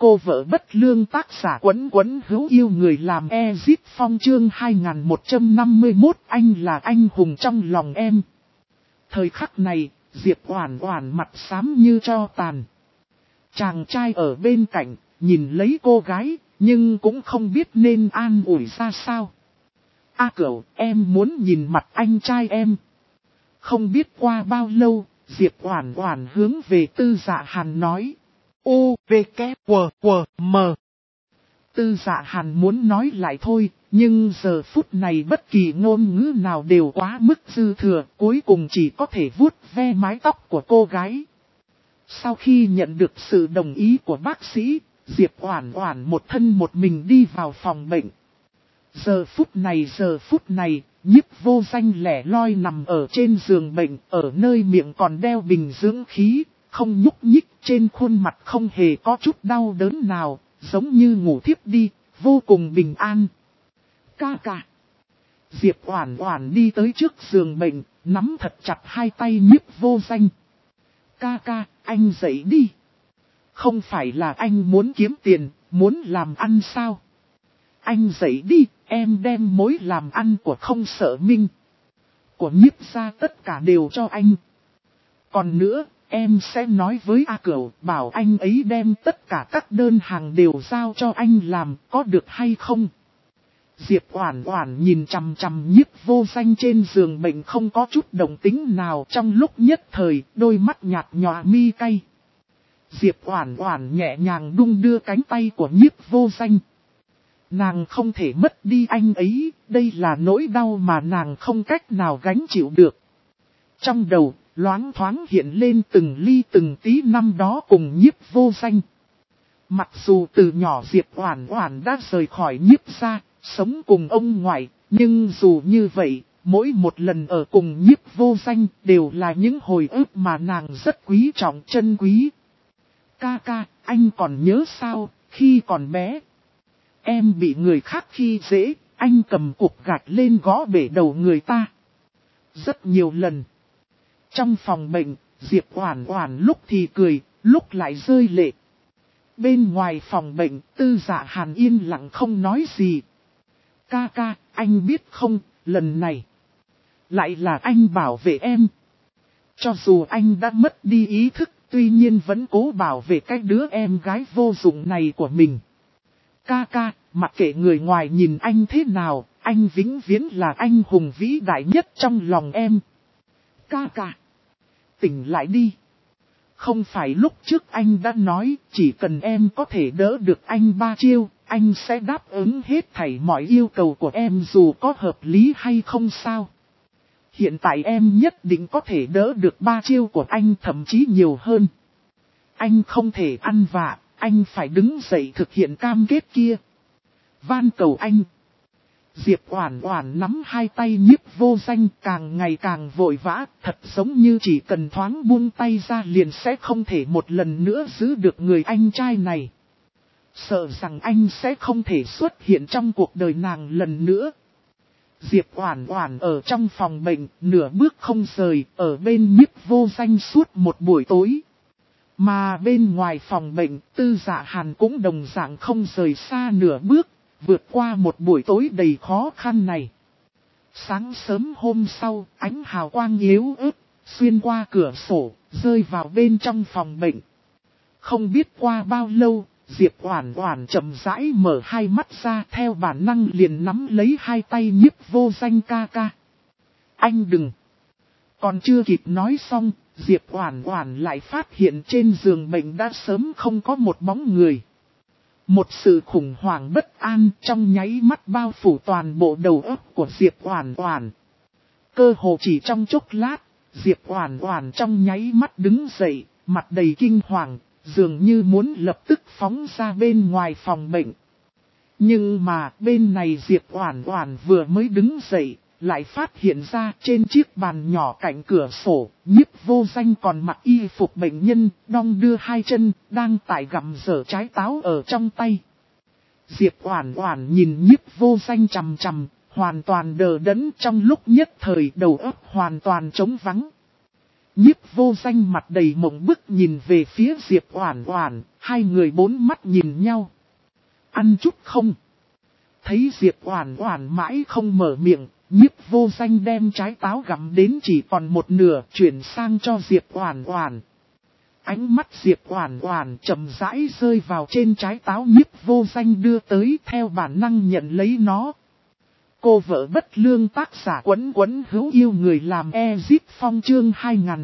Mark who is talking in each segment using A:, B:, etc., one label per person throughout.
A: cô vợ bất lương, tác giả Quấn Quấn hữu yêu người làm Ezit Phong, chương 2151, anh là anh hùng trong lòng em. Thời khắc này, Diệp Oản Oản mặt xám như tro tàn. Chàng trai ở bên cạnh, nhìn lấy cô gái, nhưng cũng không biết nên an ủi ra sao. A Cửu, em muốn nhìn mặt anh trai em. Không biết qua bao lâu, Diệp Oản Oản hướng về Tư Dạ Hàn nói. U, V, K, W, W, M. Tư Dạ Hàn muốn nói lại thôi, nhưng giờ phút này bất kỳ ngôn ngữ nào đều quá mức dư thừa, cuối cùng chỉ có thể vuốt ve mái tóc của cô gái. Sau khi nhận được sự đồng ý của bác sĩ, Diệp Oản Oản một thân một mình đi vào phòng bệnh. Giờ phút này, Nhiếp Vô Danh lẻ loi nằm ở trên giường bệnh, ở nơi miệng còn đeo bình dưỡng khí, không nhúc nhích, trên khuôn mặt không hề có chút đau đớn nào, giống như ngủ thiếp đi, vô cùng bình an. Ca ca. Diệp Oản Oản đi tới trước giường bệnh, nắm thật chặt hai tay Nhiếp Vô Danh. Ca ca, anh dậy đi. Không phải là anh muốn kiếm tiền, muốn làm ăn sao? Anh dậy đi, em đem mối làm ăn của Không Sợ Minh, của Nhiếp gia tất cả đều cho anh. Còn nữa, em sẽ nói với A Cửu, bảo anh ấy đem tất cả các đơn hàng đều giao cho anh làm, có được hay không? Diệp Oản Oản nhìn chằm chằm Nhiếp Vô Danh trên giường bệnh không có chút động tĩnh nào, trong lúc nhất thời, đôi mắt nhạt nhòa mi cay. Diệp Oản Oản nhẹ nhàng đung đưa cánh tay của Nhiếp Vô Danh. Nàng không thể mất đi anh ấy, đây là nỗi đau mà nàng không cách nào gánh chịu được. Trong đầu, loáng thoáng hiện lên từng ly từng tí năm đó cùng Nhiếp Vô Danh. Mặc dù từ nhỏ Diệp Oản Oản đã rời khỏi Nhiếp gia, sống cùng ông ngoại, nhưng dù như vậy, mỗi một lần ở cùng Nhiếp Vô Danh đều là những hồi ức mà nàng rất quý trọng trân quý. Ca ca, anh còn nhớ sao, khi còn bé, em bị người khác khi dễ, anh cầm cục gạch lên gõ bể đầu người ta. Rất nhiều lần. Trong phòng bệnh, Diệp Oản Oản lúc thì cười, lúc lại rơi lệ. Bên ngoài phòng bệnh, Tư Dạ Hàn yên lặng không nói gì. Ca ca, anh biết không, lần này lại là anh bảo vệ em. Cho dù anh đã mất đi ý thức, tuy nhiên vẫn cố bảo vệ cái đứa em gái vô dụng này của mình. Ca ca, mặc kệ người ngoài nhìn anh thế nào, anh vĩnh viễn là anh hùng vĩ đại nhất trong lòng em. Ca ca, tỉnh lại đi. Không phải lúc trước anh đã nói, chỉ cần em có thể đỡ được anh 3 chiêu, anh sẽ đáp ứng hết thảy mọi yêu cầu của em dù có hợp lý hay không sao. Hiện tại em nhất định có thể đỡ được 3 chiêu của anh, thậm chí nhiều hơn. Anh không thể ăn vạ, anh phải đứng dậy thực hiện cam kết kia. Van cầu anh. Diệp Oản Oản nắm hai tay Nhiếp Vô Danh càng ngày càng vội vã, thật giống như chỉ cần thoáng buông tay ra liền sẽ không thể một lần nữa giữ được người anh trai này. Sợ rằng anh sẽ không thể xuất hiện trong cuộc đời nàng lần nữa. Diệp Oản Oản ở trong phòng bệnh, nửa bước không rời, ở bên Nhiếp Vô Danh suốt một buổi tối. Mà bên ngoài phòng bệnh, Tư Dạ Hàn cũng đồng dạng không rời xa nửa bước, vượt qua một buổi tối đầy khó khăn này. Sáng sớm hôm sau, ánh hào quang yếu ớt, xuyên qua cửa sổ, rơi vào bên trong phòng bệnh. Không biết qua bao lâu, Diệp Oản Oản chậm rãi mở hai mắt ra, theo bản năng liền nắm lấy hai tay Nhiếp Vô Danh. Ca ca. Anh đừng. Còn chưa kịp nói xong, Diệp Oản Oản lại phát hiện trên giường bệnh đã sớm không có một bóng người. Một sự khủng hoảng bất an trong nháy mắt bao phủ toàn bộ đầu óc của Diệp Oản Oản. Cơ hồ chỉ trong chốc lát, Diệp Oản Oản trong nháy mắt đứng dậy, mặt đầy kinh hoàng, dường như muốn lập tức phóng ra bên ngoài phòng bệnh. Nhưng mà bên này Diệp Oản Oản vừa mới đứng dậy, lại phát hiện ra trên chiếc bàn nhỏ cạnh cửa sổ, Nhiếp Vô Danh còn mặc y phục bệnh nhân, đong đưa hai chân, đang tải gặm dở trái táo ở trong tay. Diệp Oản Oản nhìn Nhiếp Vô Danh chằm chằm, hoàn toàn đờ đẫn, trong lúc nhất thời đầu óc hoàn toàn trống vắng. Nhiếp vô danh mặt đầy mộng bức nhìn về phía Diệp Oản Oản, hai người bốn mắt nhìn nhau. Ăn chút không? Thấy Diệp Oản Oản mãi không mở miệng, nhiếp vô danh đem trái táo gặm đến chỉ còn một nửa chuyển sang cho Diệp Oản Oản. Ánh mắt Diệp Oản Oản chậm rãi rơi vào trên trái táo nhiếp vô danh đưa tới theo bản năng nhận lấy nó. Cô vợ bất lương tác giả Quấn Quấn hữu yêu người làm Ezip Phong chương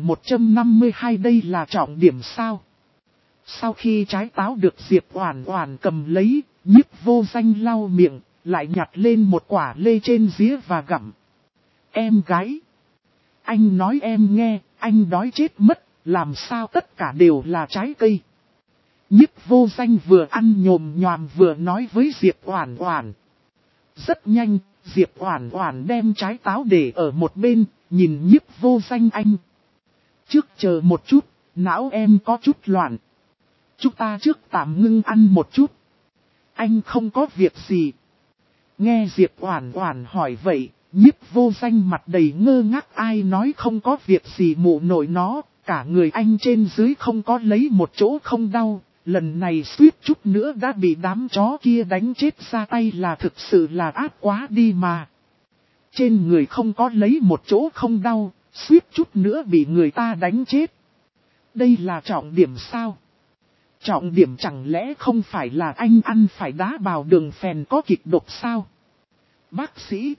A: 2152 đây là trọng điểm sao? Sau khi trái táo được Diệp Oản Oản cầm lấy, nhiếp vô danh lau miệng, lại nhặt lên một quả lê trên dĩa và gặm. Em gái! Anh nói em nghe, anh đói chết mất, làm sao tất cả đều là trái cây. Nhiếp vô danh vừa ăn nhồm nhòm vừa nói với Diệp Oản Oản. Rất nhanh, Diệp Oản Oản đem trái táo để ở một bên, nhìn nhiếp vô danh anh. Trước chờ một chút, não em có chút loạn. Chúng ta trước tạm ngưng ăn một chút. Anh không có việc gì. Nghe Diệp Oản Oản hỏi vậy, nhiếp vô danh mặt đầy ngơ ngác ai nói không có việc gì mụ nội nó, cả người anh trên dưới không có lấy một chỗ không đau, lần này suýt chút nữa đã bị đám chó kia đánh chết ra tay là thực sự là ác quá đi mà. Trên người không có lấy một chỗ không đau, suýt chút nữa bị người ta đánh chết. Đây là trọng điểm sao? Trọng điểm chẳng lẽ không phải là anh ăn phải đá bào đường phèn có kịch độc sao? Bác sĩ!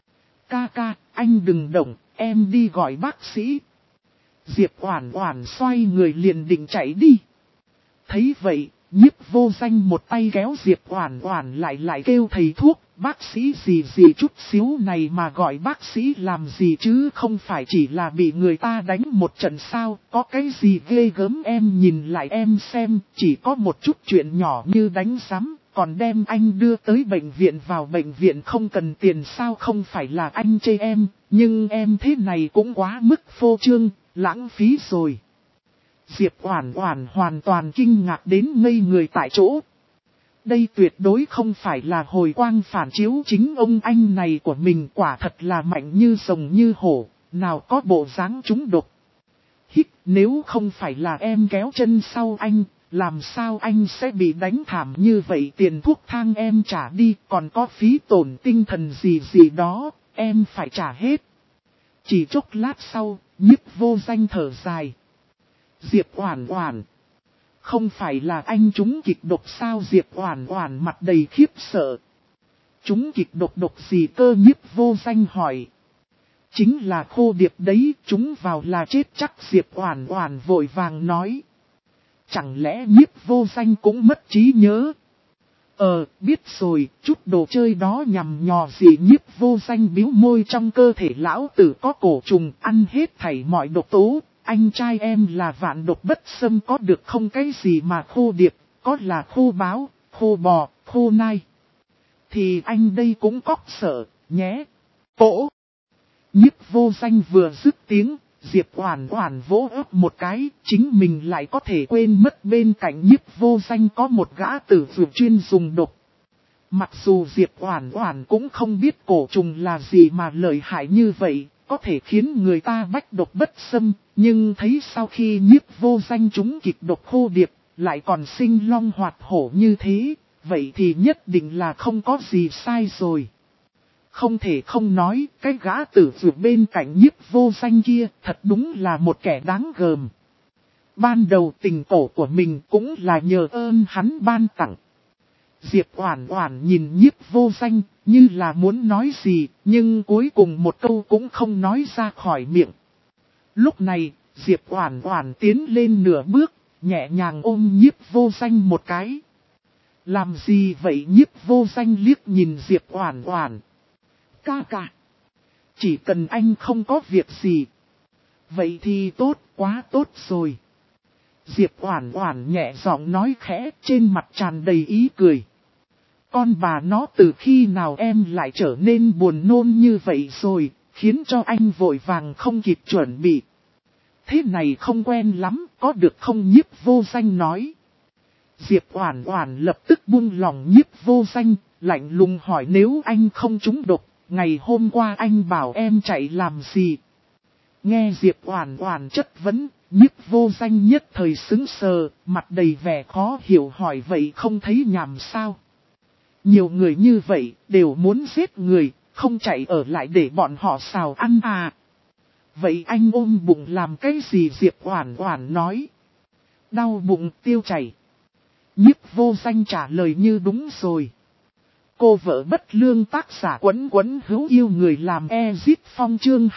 A: Ca, anh đừng động, em đi gọi bác sĩ. Diệp Oản Oản xoay người liền định chạy đi. Thấy vậy, nhiếp vô danh một tay kéo Diệp Oản Oản lại kêu thầy thuốc, bác sĩ gì chút xíu này mà gọi bác sĩ làm gì chứ không phải chỉ là bị người ta đánh một trận sao, có cái gì ghê gớm em nhìn lại em xem, chỉ có một chút chuyện nhỏ như đánh giám, còn đem anh đưa tới bệnh viện vào bệnh viện không cần tiền sao không phải là anh chê em, nhưng em thế này cũng quá mức phô trương, lãng phí rồi. Diệp Oản Oản hoàn toàn kinh ngạc đến ngây người tại chỗ. Đây tuyệt đối không phải là hồi quang phản chiếu chính ông anh này của mình quả thật là mạnh như rồng như hổ, nào có bộ dáng trúng độc. Hít, nếu không phải là em kéo chân sau anh, làm sao anh sẽ bị đánh thảm như vậy tiền thuốc thang em trả đi còn có phí tổn tinh thần gì đó, em phải trả hết. Chỉ chốc lát sau, nhiếp vô danh thở dài. Diệp Oản Oản. Không phải là anh trúng kịch độc sao Diệp Oản Oản mặt đầy khiếp sợ. Trúng kịch độc gì cơ nhiếp vô danh hỏi. Chính là khô điệp đấy, trúng vào là chết chắc Diệp Oản Oản vội vàng nói. Chẳng lẽ nhiếp vô danh cũng mất trí nhớ? Biết rồi, chút đồ chơi đó nhằm nhò gì nhiếp vô danh bĩu môi trong cơ thể lão tử có cổ trùng ăn hết thảy mọi độc tố. Anh trai em là vạn độc bất xâm có được không cái gì mà khô điệp, có là khô báo, khô bò, khô nai. Thì anh đây cũng cóc sợ, nhé. Cổ. Nhiếp vô danh vừa dứt tiếng, Diệp Oản Oản vỗ ấp một cái, chính mình lại có thể quên mất bên cạnh nhiếp vô danh có một gã tử dược chuyên dùng độc. Mặc dù Diệp Oản Oản cũng không biết cổ trùng là gì mà lợi hại như vậy, có thể khiến người ta bách độc bất xâm, nhưng thấy sau khi nhiếp vô danh trúng kịch độc khô điệp, lại còn sinh long hoạt hổ như thế, vậy thì nhất định là không có gì sai rồi. Không thể không nói, cái gã tử dược bên cạnh nhiếp vô danh kia thật đúng là một kẻ đáng gờm. Ban đầu tình tổ của mình cũng là nhờ ơn hắn ban tặng. Diệp Oản Oản nhìn nhiếp vô danh, như là muốn nói gì, nhưng cuối cùng một câu cũng không nói ra khỏi miệng. Lúc này, Diệp Oản Oản tiến lên nửa bước, nhẹ nhàng ôm nhiếp vô danh một cái. Làm gì vậy nhiếp vô danh liếc nhìn Diệp Oản Oản. Ca. Chỉ cần anh không có việc gì. Vậy thì tốt, quá tốt rồi. Diệp Oản Oản nhẹ giọng nói khẽ trên mặt tràn đầy ý cười. Con bà nó từ khi nào em lại trở nên buồn nôn như vậy rồi, khiến cho anh vội vàng không kịp chuẩn bị. Thế này không quen lắm, có được không nhiếp vô danh nói. Diệp Oản Oản lập tức buông lòng nhiếp vô danh, lạnh lùng hỏi nếu anh không trúng độc, ngày hôm qua anh bảo em chạy làm gì? Nghe Diệp Oản Oản chất vấn, Nhiếp Vô Danh nhất thời sững sờ, mặt đầy vẻ khó hiểu hỏi vậy không thấy nhàm sao? Nhiều người như vậy, đều muốn giết người, không chạy ở lại để bọn họ xào ăn à? Vậy anh ôm bụng làm cái gì? Diệp Oản Oản nói. Đau bụng tiêu chảy. Nhiếp Vô Danh trả lời như đúng rồi. Cô vợ bất lương tác giả Quấn Quấn hữu yêu người làm Ezit Phong chương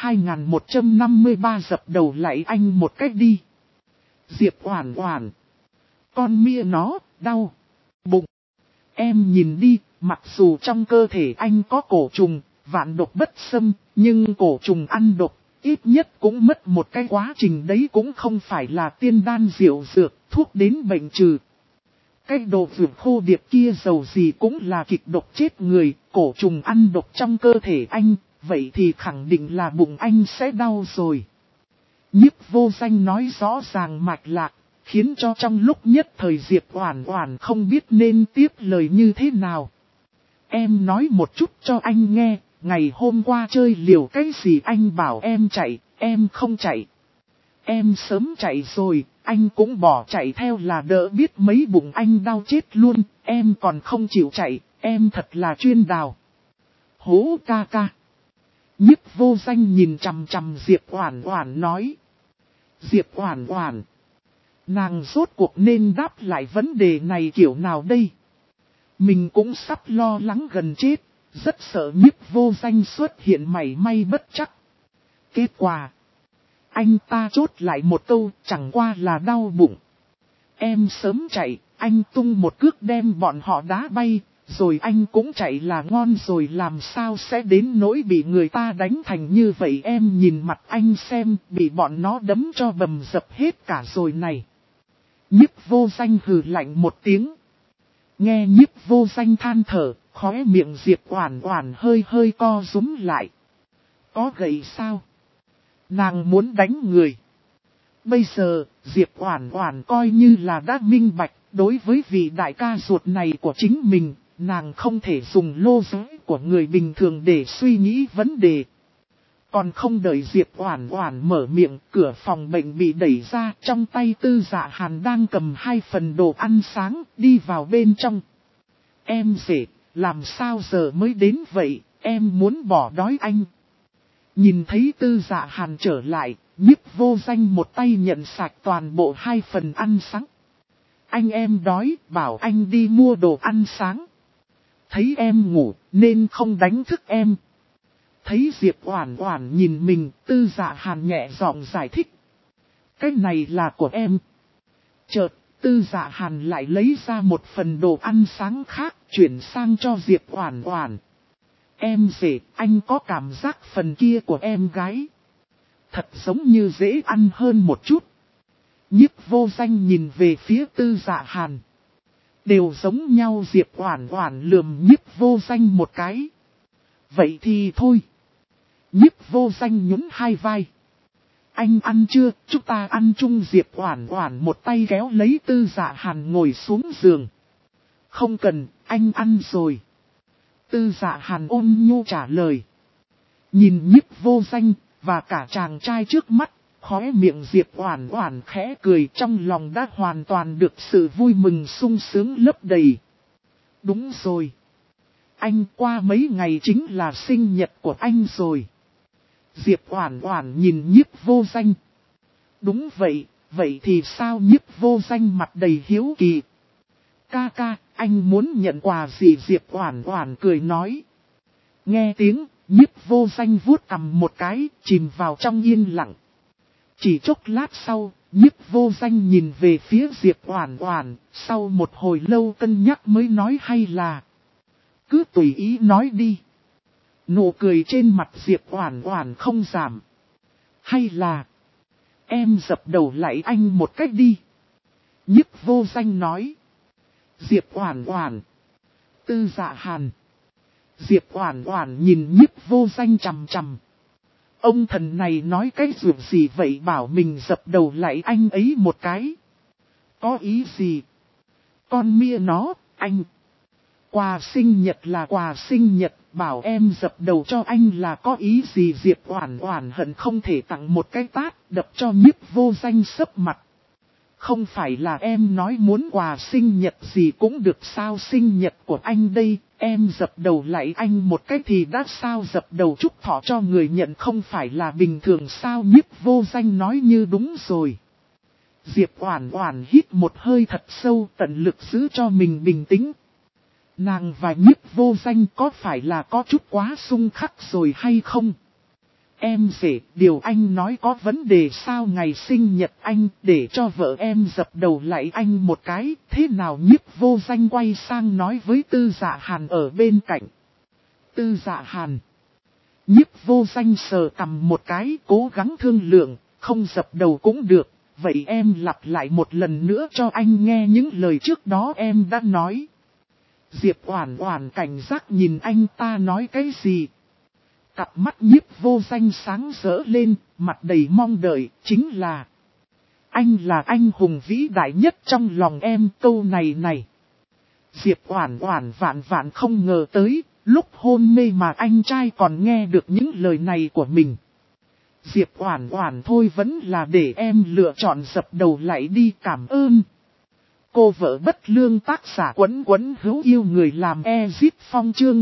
A: 2153 dập đầu lại anh một cách đi. Diệp Oản Oản. Con mia nó, đau bụng. Em nhìn đi, mặc dù trong cơ thể anh có cổ trùng, vạn độc bất xâm, nhưng cổ trùng ăn độc, ít nhất cũng mất một cái quá trình đấy, cũng không phải là tiên đan diệu dược, thuốc đến bệnh trừ. Cái đồ vượt khô điệp kia dầu gì cũng là kịch độc chết người, cổ trùng ăn độc trong cơ thể anh, vậy thì khẳng định là bụng anh sẽ đau rồi. Nhiếp Vô Danh nói rõ ràng mạch lạc, khiến cho trong lúc nhất thời Diệp Oản Oản không biết nên tiếp lời như thế nào. Em nói một chút cho anh nghe, ngày hôm qua chơi liều cái gì anh bảo em chạy, em không chạy. Em sớm chạy rồi, anh cũng bỏ chạy theo là đỡ biết mấy bụng anh đau chết luôn, em còn không chịu chạy, em thật là chuyên đào. Hú ca ca. Nhiếp Vô Danh nhìn chằm chằm Diệp Oản Oản nói. Diệp Oản Oản. Nàng rốt cuộc nên đáp lại vấn đề này kiểu nào đây? Mình cũng sắp lo lắng gần chết, rất sợ Nhiếp Vô Danh xuất hiện mảy may bất trắc. Kết quả. Anh ta chốt lại một câu, chẳng qua là đau bụng. Em sớm chạy, anh tung một cước đem bọn họ đá bay, rồi anh cũng chạy là ngon rồi, làm sao sẽ đến nỗi bị người ta đánh thành như vậy. Em nhìn mặt anh xem, bị bọn nó đấm cho bầm dập hết cả rồi này. Nhiếp Vô Danh hừ lạnh một tiếng. Nghe Nhiếp Vô Danh than thở, khóe miệng Diệp Oản Oản hơi hơi co rúm lại. Có gậy sao? Nàng muốn đánh người. Bây giờ, Diệp Oản Oản coi như là đã minh bạch, đối với vị đại ca ruột này của chính mình, nàng không thể dùng lô giới của người bình thường để suy nghĩ vấn đề. Còn không đợi Diệp Oản Oản mở miệng, cửa phòng bệnh bị đẩy ra, trong tay Tư Dạ Hàn đang cầm 2 phần đồ ăn sáng, đi vào bên trong. Em rể, làm sao giờ mới đến vậy, em muốn bỏ đói anh. Nhìn thấy Tư Dạ Hàn trở lại, Nhiếp Vô Danh một tay nhận sạch toàn bộ 2 phần ăn sáng. Anh em đói, bảo anh đi mua đồ ăn sáng. Thấy em ngủ, nên không đánh thức em. Thấy Diệp Oản Oản nhìn mình, Tư Dạ Hàn nhẹ giọng giải thích. Cái này là của em. Chợt, Tư Dạ Hàn lại lấy ra một phần đồ ăn sáng khác, chuyển sang cho Diệp Oản Oản. Em rể, anh có cảm giác phần kia của em gái thật giống như dễ ăn hơn một chút. Nhiếp Vô Danh nhìn về phía Tư Dạ Hàn. Đều giống nhau. Diệp Oản Oản lườm Nhiếp Vô Danh một cái. Vậy thì thôi. Nhiếp Vô Danh nhún hai vai. Anh ăn chưa, chúng ta ăn chung. Diệp Oản Oản một tay kéo lấy Tư Dạ Hàn ngồi xuống giường. Không cần, anh ăn rồi. Tư Dạ Hàn ôn nhu trả lời. Nhìn Nhiếp Vô Danh, và cả chàng trai trước mắt, khóe miệng Diệp Oản Oản khẽ cười, trong lòng đã hoàn toàn được sự vui mừng sung sướng lấp đầy. Đúng rồi. Anh qua mấy ngày chính là sinh nhật của anh rồi. Diệp Oản Oản nhìn Nhiếp Vô Danh. Đúng vậy, vậy thì sao? Nhiếp Vô Danh mặt đầy hiếu kỳ. Ca ca, anh muốn nhận quà gì? Diệp Oản Oản cười nói. Nghe tiếng, Nhiếp Vô Danh vuốt cằm một cái, chìm vào trong yên lặng. Chỉ chốc lát sau, Nhiếp Vô Danh nhìn về phía Diệp Oản Oản, sau một hồi lâu cân nhắc mới nói hay là cứ tùy ý nói đi. Nụ cười trên mặt Diệp Oản Oản không giảm. Hay là em dập đầu lại anh một cách đi. Nhiếp Vô Danh nói. Diệp Oản Oản. Tư Dạ Hàn. Diệp Oản Oản nhìn Nhiếp Vô Danh chằm chằm. Ông thần này nói cái gì vậy, bảo mình dập đầu lại anh ấy một cái. Có ý gì? Con mia nó, anh. Quà sinh nhật là quà sinh nhật, bảo em dập đầu cho anh là có ý gì? Diệp Oản Oản hận không thể tặng một cái tát, đập cho Nhiếp Vô Danh sấp mặt. Không phải là em nói muốn quà sinh nhật gì cũng được sao? Sinh nhật của anh đây, em dập đầu lại anh một cái thì đã sao? Dập đầu chúc thọ cho người nhận không phải là bình thường sao? Nhiếp Vô Danh nói như đúng rồi. Diệp Oản Oản hít một hơi thật sâu, tận lực giữ cho mình bình tĩnh. Nàng và Nhiếp Vô Danh có phải là có chút quá xung khắc rồi hay không? Em dễ, điều anh nói có vấn đề sao? Ngày sinh nhật anh để cho vợ em dập đầu lại anh một cái, thế nào? Nhiếp Vô Danh quay sang nói với Tư Dạ Hàn ở bên cạnh. Tư Dạ Hàn. Nhiếp Vô Danh sờ cằm một cái, cố gắng thương lượng, không dập đầu cũng được, vậy em lặp lại một lần nữa cho anh nghe những lời trước đó em đã nói. Diệp Oản Oản cảnh giác nhìn anh ta nói cái gì. Cặp mắt Nhiếp Vô Danh sáng rỡ lên, mặt đầy mong đợi, chính là anh là anh hùng vĩ đại nhất trong lòng em. Câu này. Diệp Oản Oản vạn không ngờ tới, lúc hôn mê mà anh trai còn nghe được những lời này của mình. Diệp Oản Oản thôi vẫn là để em lựa chọn dập đầu lại đi, cảm ơn. Cô vợ bất lương tác giả Quấn Quấn hữu yêu người làm Ezit Phong chương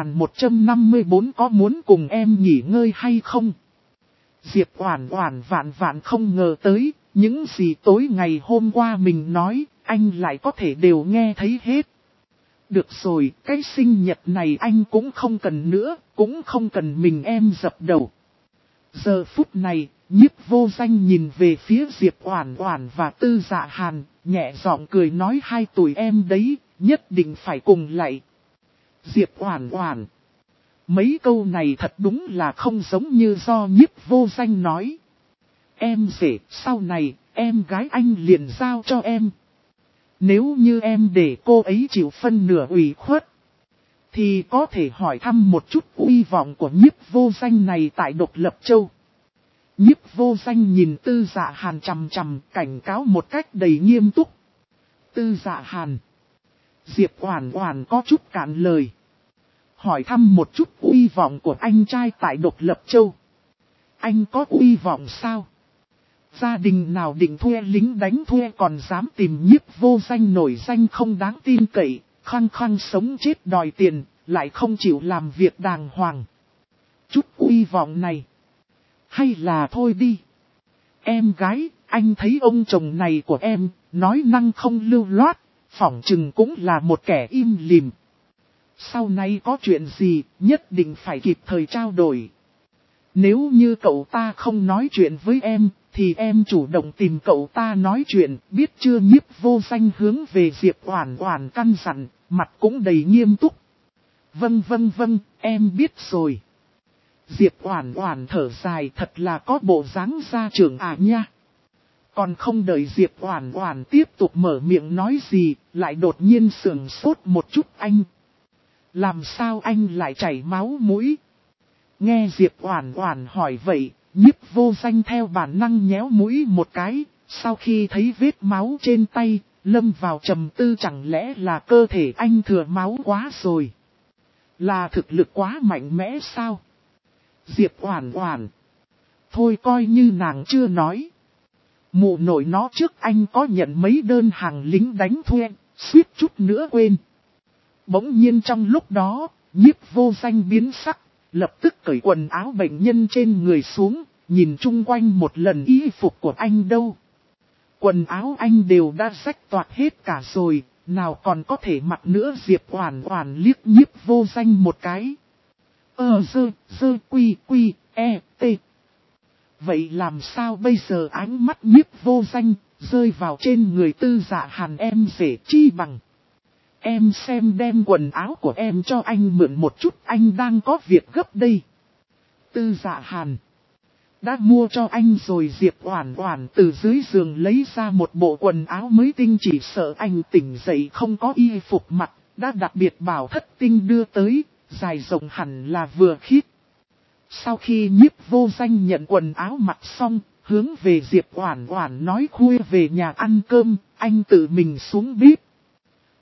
A: 2154 có muốn cùng em nghỉ ngơi hay không? Diệp Oản Oản vạn không ngờ tới, những gì tối ngày hôm qua mình nói, anh lại có thể đều nghe thấy hết. Được rồi, cái sinh nhật này anh cũng không cần nữa, cũng không cần mình em dập đầu. Giờ phút này, Nhiếp Vô Danh nhìn về phía Diệp Oản Oản và Tư Dạ Hàn, nhẹ giọng cười nói hai tụi em đấy, nhất định phải cùng lại. Diệp Oản Oản. Mấy câu này thật đúng là không giống như do Nhiếp Vô Danh nói. Em dễ, sau này, em gái anh liền giao cho em. Nếu như em để cô ấy chịu phân nửa ủy khuất, thì có thể hỏi thăm một chút uy vọng của Nhiếp Vô Danh này tại Độc Lập Châu. Nhiếp Vô Danh nhìn Tư Dạ Hàn chằm chằm, cảnh cáo một cách đầy nghiêm túc. Tư Dạ Hàn. Diệp Oản Oản có chút cạn lời. Hỏi thăm một chút uy vọng của anh trai tại Độc Lập Châu. Anh có uy vọng sao? Gia đình nào định thuê lính đánh thuê còn dám tìm Nhiếp Vô Danh nổi danh không đáng tin cậy, khăng khăng sống chết đòi tiền, lại không chịu làm việc đàng hoàng. Chút uy vọng này. Hay là thôi đi. Em gái, anh thấy ông chồng này của em, nói năng không lưu loát, phỏng chừng cũng là một kẻ im lìm. Sau này có chuyện gì, nhất định phải kịp thời trao đổi. Nếu như cậu ta không nói chuyện với em, thì em chủ động tìm cậu ta nói chuyện, biết chưa? Nhiếp Vô Danh hướng về Diệp Oản Oản căn dặn, mặt cũng đầy nghiêm túc. Vâng, em biết rồi. Diệp Oản Oản thở dài, thật là có bộ dáng gia trưởng nha. Còn không đợi Diệp Oản Oản tiếp tục mở miệng nói gì, lại đột nhiên sững sốt một chút. Anh. Làm sao anh lại chảy máu mũi? Nghe Diệp Oản Oản hỏi vậy, Nhiếp Vô Danh theo bản năng nhéo mũi một cái, sau khi thấy vết máu trên tay, lâm vào trầm tư, chẳng lẽ là cơ thể anh thừa máu quá rồi? Là thực lực quá mạnh mẽ sao? Diệp Oản Oản. Thôi coi như nàng chưa nói. Mụ nội nó trước anh có nhận mấy đơn hàng lính đánh thuê, suýt chút nữa quên. Bỗng nhiên trong lúc đó, Nhiếp Vô Danh biến sắc, lập tức cởi quần áo bệnh nhân trên người xuống, nhìn chung quanh một lần. Y phục của anh đâu? Quần áo anh đều đã rách toạc hết cả rồi, nào còn có thể mặc nữa? Diệp Oản Oản liếc Nhiếp Vô Danh một cái. T. Vậy làm sao bây giờ? Ánh mắt Nhiếp Vô Danh rơi vào trên người Tư Dạ Hàn. Em dễ chi bằng em xem đem quần áo của em cho anh mượn một chút, anh đang có việc gấp đây. Tư Dạ Hàn. Đã mua cho anh rồi. Diệp Oản Oản từ dưới giường lấy ra một bộ quần áo mới tinh, chỉ sợ anh tỉnh dậy không có y phục mặc, đã đặc biệt bảo thất tinh đưa tới, dài rộng hẳn là vừa khít. Sau khi Nhiếp Vô Danh nhận quần áo mặc xong, hướng về Diệp Oản Oản nói khuya về nhà ăn cơm, anh tự mình xuống bếp.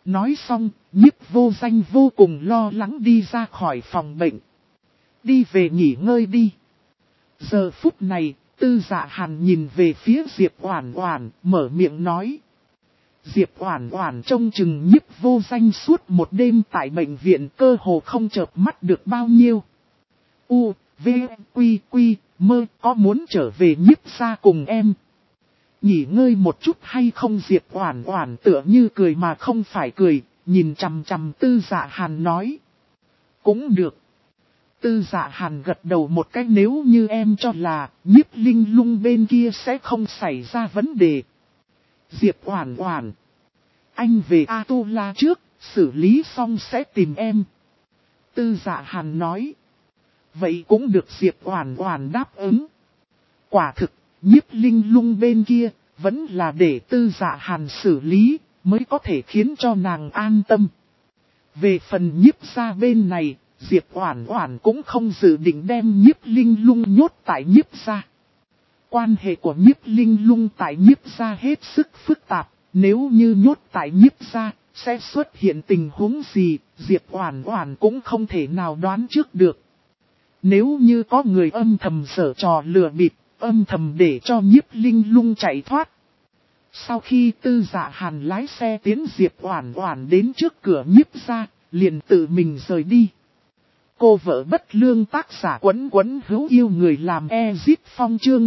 A: Nói xong, Nhiếp Vô Danh vô cùng lo lắng đi ra khỏi phòng bệnh. Đi về nghỉ ngơi đi. Giờ phút này, Tư Dạ Hàn nhìn về phía Diệp Oản Oản, mở miệng nói. Diệp Oản Oản trông chừng Nhiếp Vô Danh suốt một đêm tại bệnh viện, cơ hồ không chợp mắt được bao nhiêu. U, V, Quy, Quy, Mơ, có muốn trở về Nhiếp gia cùng em? Nghỉ ngơi một chút hay không? Diệp Oản Oản tựa như cười mà không phải cười, nhìn chằm chằm Tư Dạ Hàn nói. Cũng được. Tư Dạ Hàn gật đầu một cái, nếu như em cho là Nhiếp Linh Lung bên kia sẽ không xảy ra vấn đề. Diệp Oản Oản, anh về A Tu La trước, xử lý xong sẽ tìm em. Tư Dạ Hàn nói. Vậy cũng được. Diệp Oản Oản đáp ứng. Quả thực, Nhiếp Linh Lung bên kia, vẫn là để Tư Dạ Hàn xử lý, mới có thể khiến cho nàng an tâm. Về phần Nhiếp gia bên này, Diệp Oản Oản cũng không dự định đem Nhiếp Linh Lung nhốt tại Nhiếp gia. Quan hệ của Nhiếp Linh Lung tại Nhiếp gia hết sức phức tạp, nếu như nhốt tại Nhiếp gia, sẽ xuất hiện tình huống gì, Diệp Oản Oản cũng không thể nào đoán trước được. Nếu như có người âm thầm giở trò lừa bịp, âm thầm để cho Nhiếp Linh Lung chạy thoát. Sau khi Tư Dạ Hàn lái xe tiến Diệp Oản Oản đến trước cửa Nhiếp gia, liền tự mình rời đi. Cô vợ bất lương, tác giả Quấn Quấn hữu yêu, người làm Ezit Phong, chương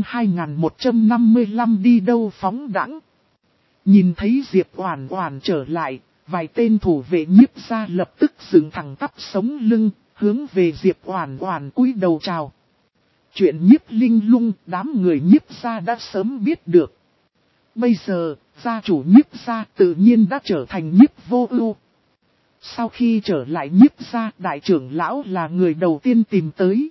A: 2155 đi đâu phóng đãng. Nhìn thấy Diệp Oản Oản trở lại, vài tên thủ vệ Nhiếp gia lập tức dựng thẳng tắp sống lưng, hướng về Diệp Oản Oản cúi đầu chào. Chuyện Nhiếp Linh Lung, đám người Nhiếp gia đã sớm biết được. Bây giờ, gia chủ Nhiếp gia tự nhiên đã trở thành Nhiếp Vô Ưu. Sau khi trở lại Nhiếp gia, đại trưởng lão là người đầu tiên tìm tới.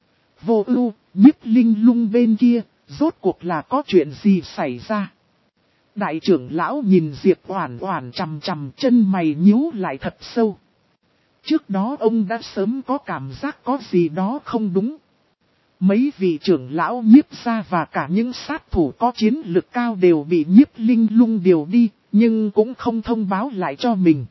A: Vô Ưu, Nhiếp Linh Lung bên kia, rốt cuộc là có chuyện gì xảy ra? Đại trưởng lão nhìn Diệp Oản Oản chằm chằm, chân mày nhíu lại thật sâu. Trước đó ông đã sớm có cảm giác có gì đó không đúng. Mấy vị trưởng lão Nhiếp gia và cả những sát thủ có chiến lực cao đều bị Nhiếp Linh Lung điều đi, nhưng cũng không thông báo lại cho mình.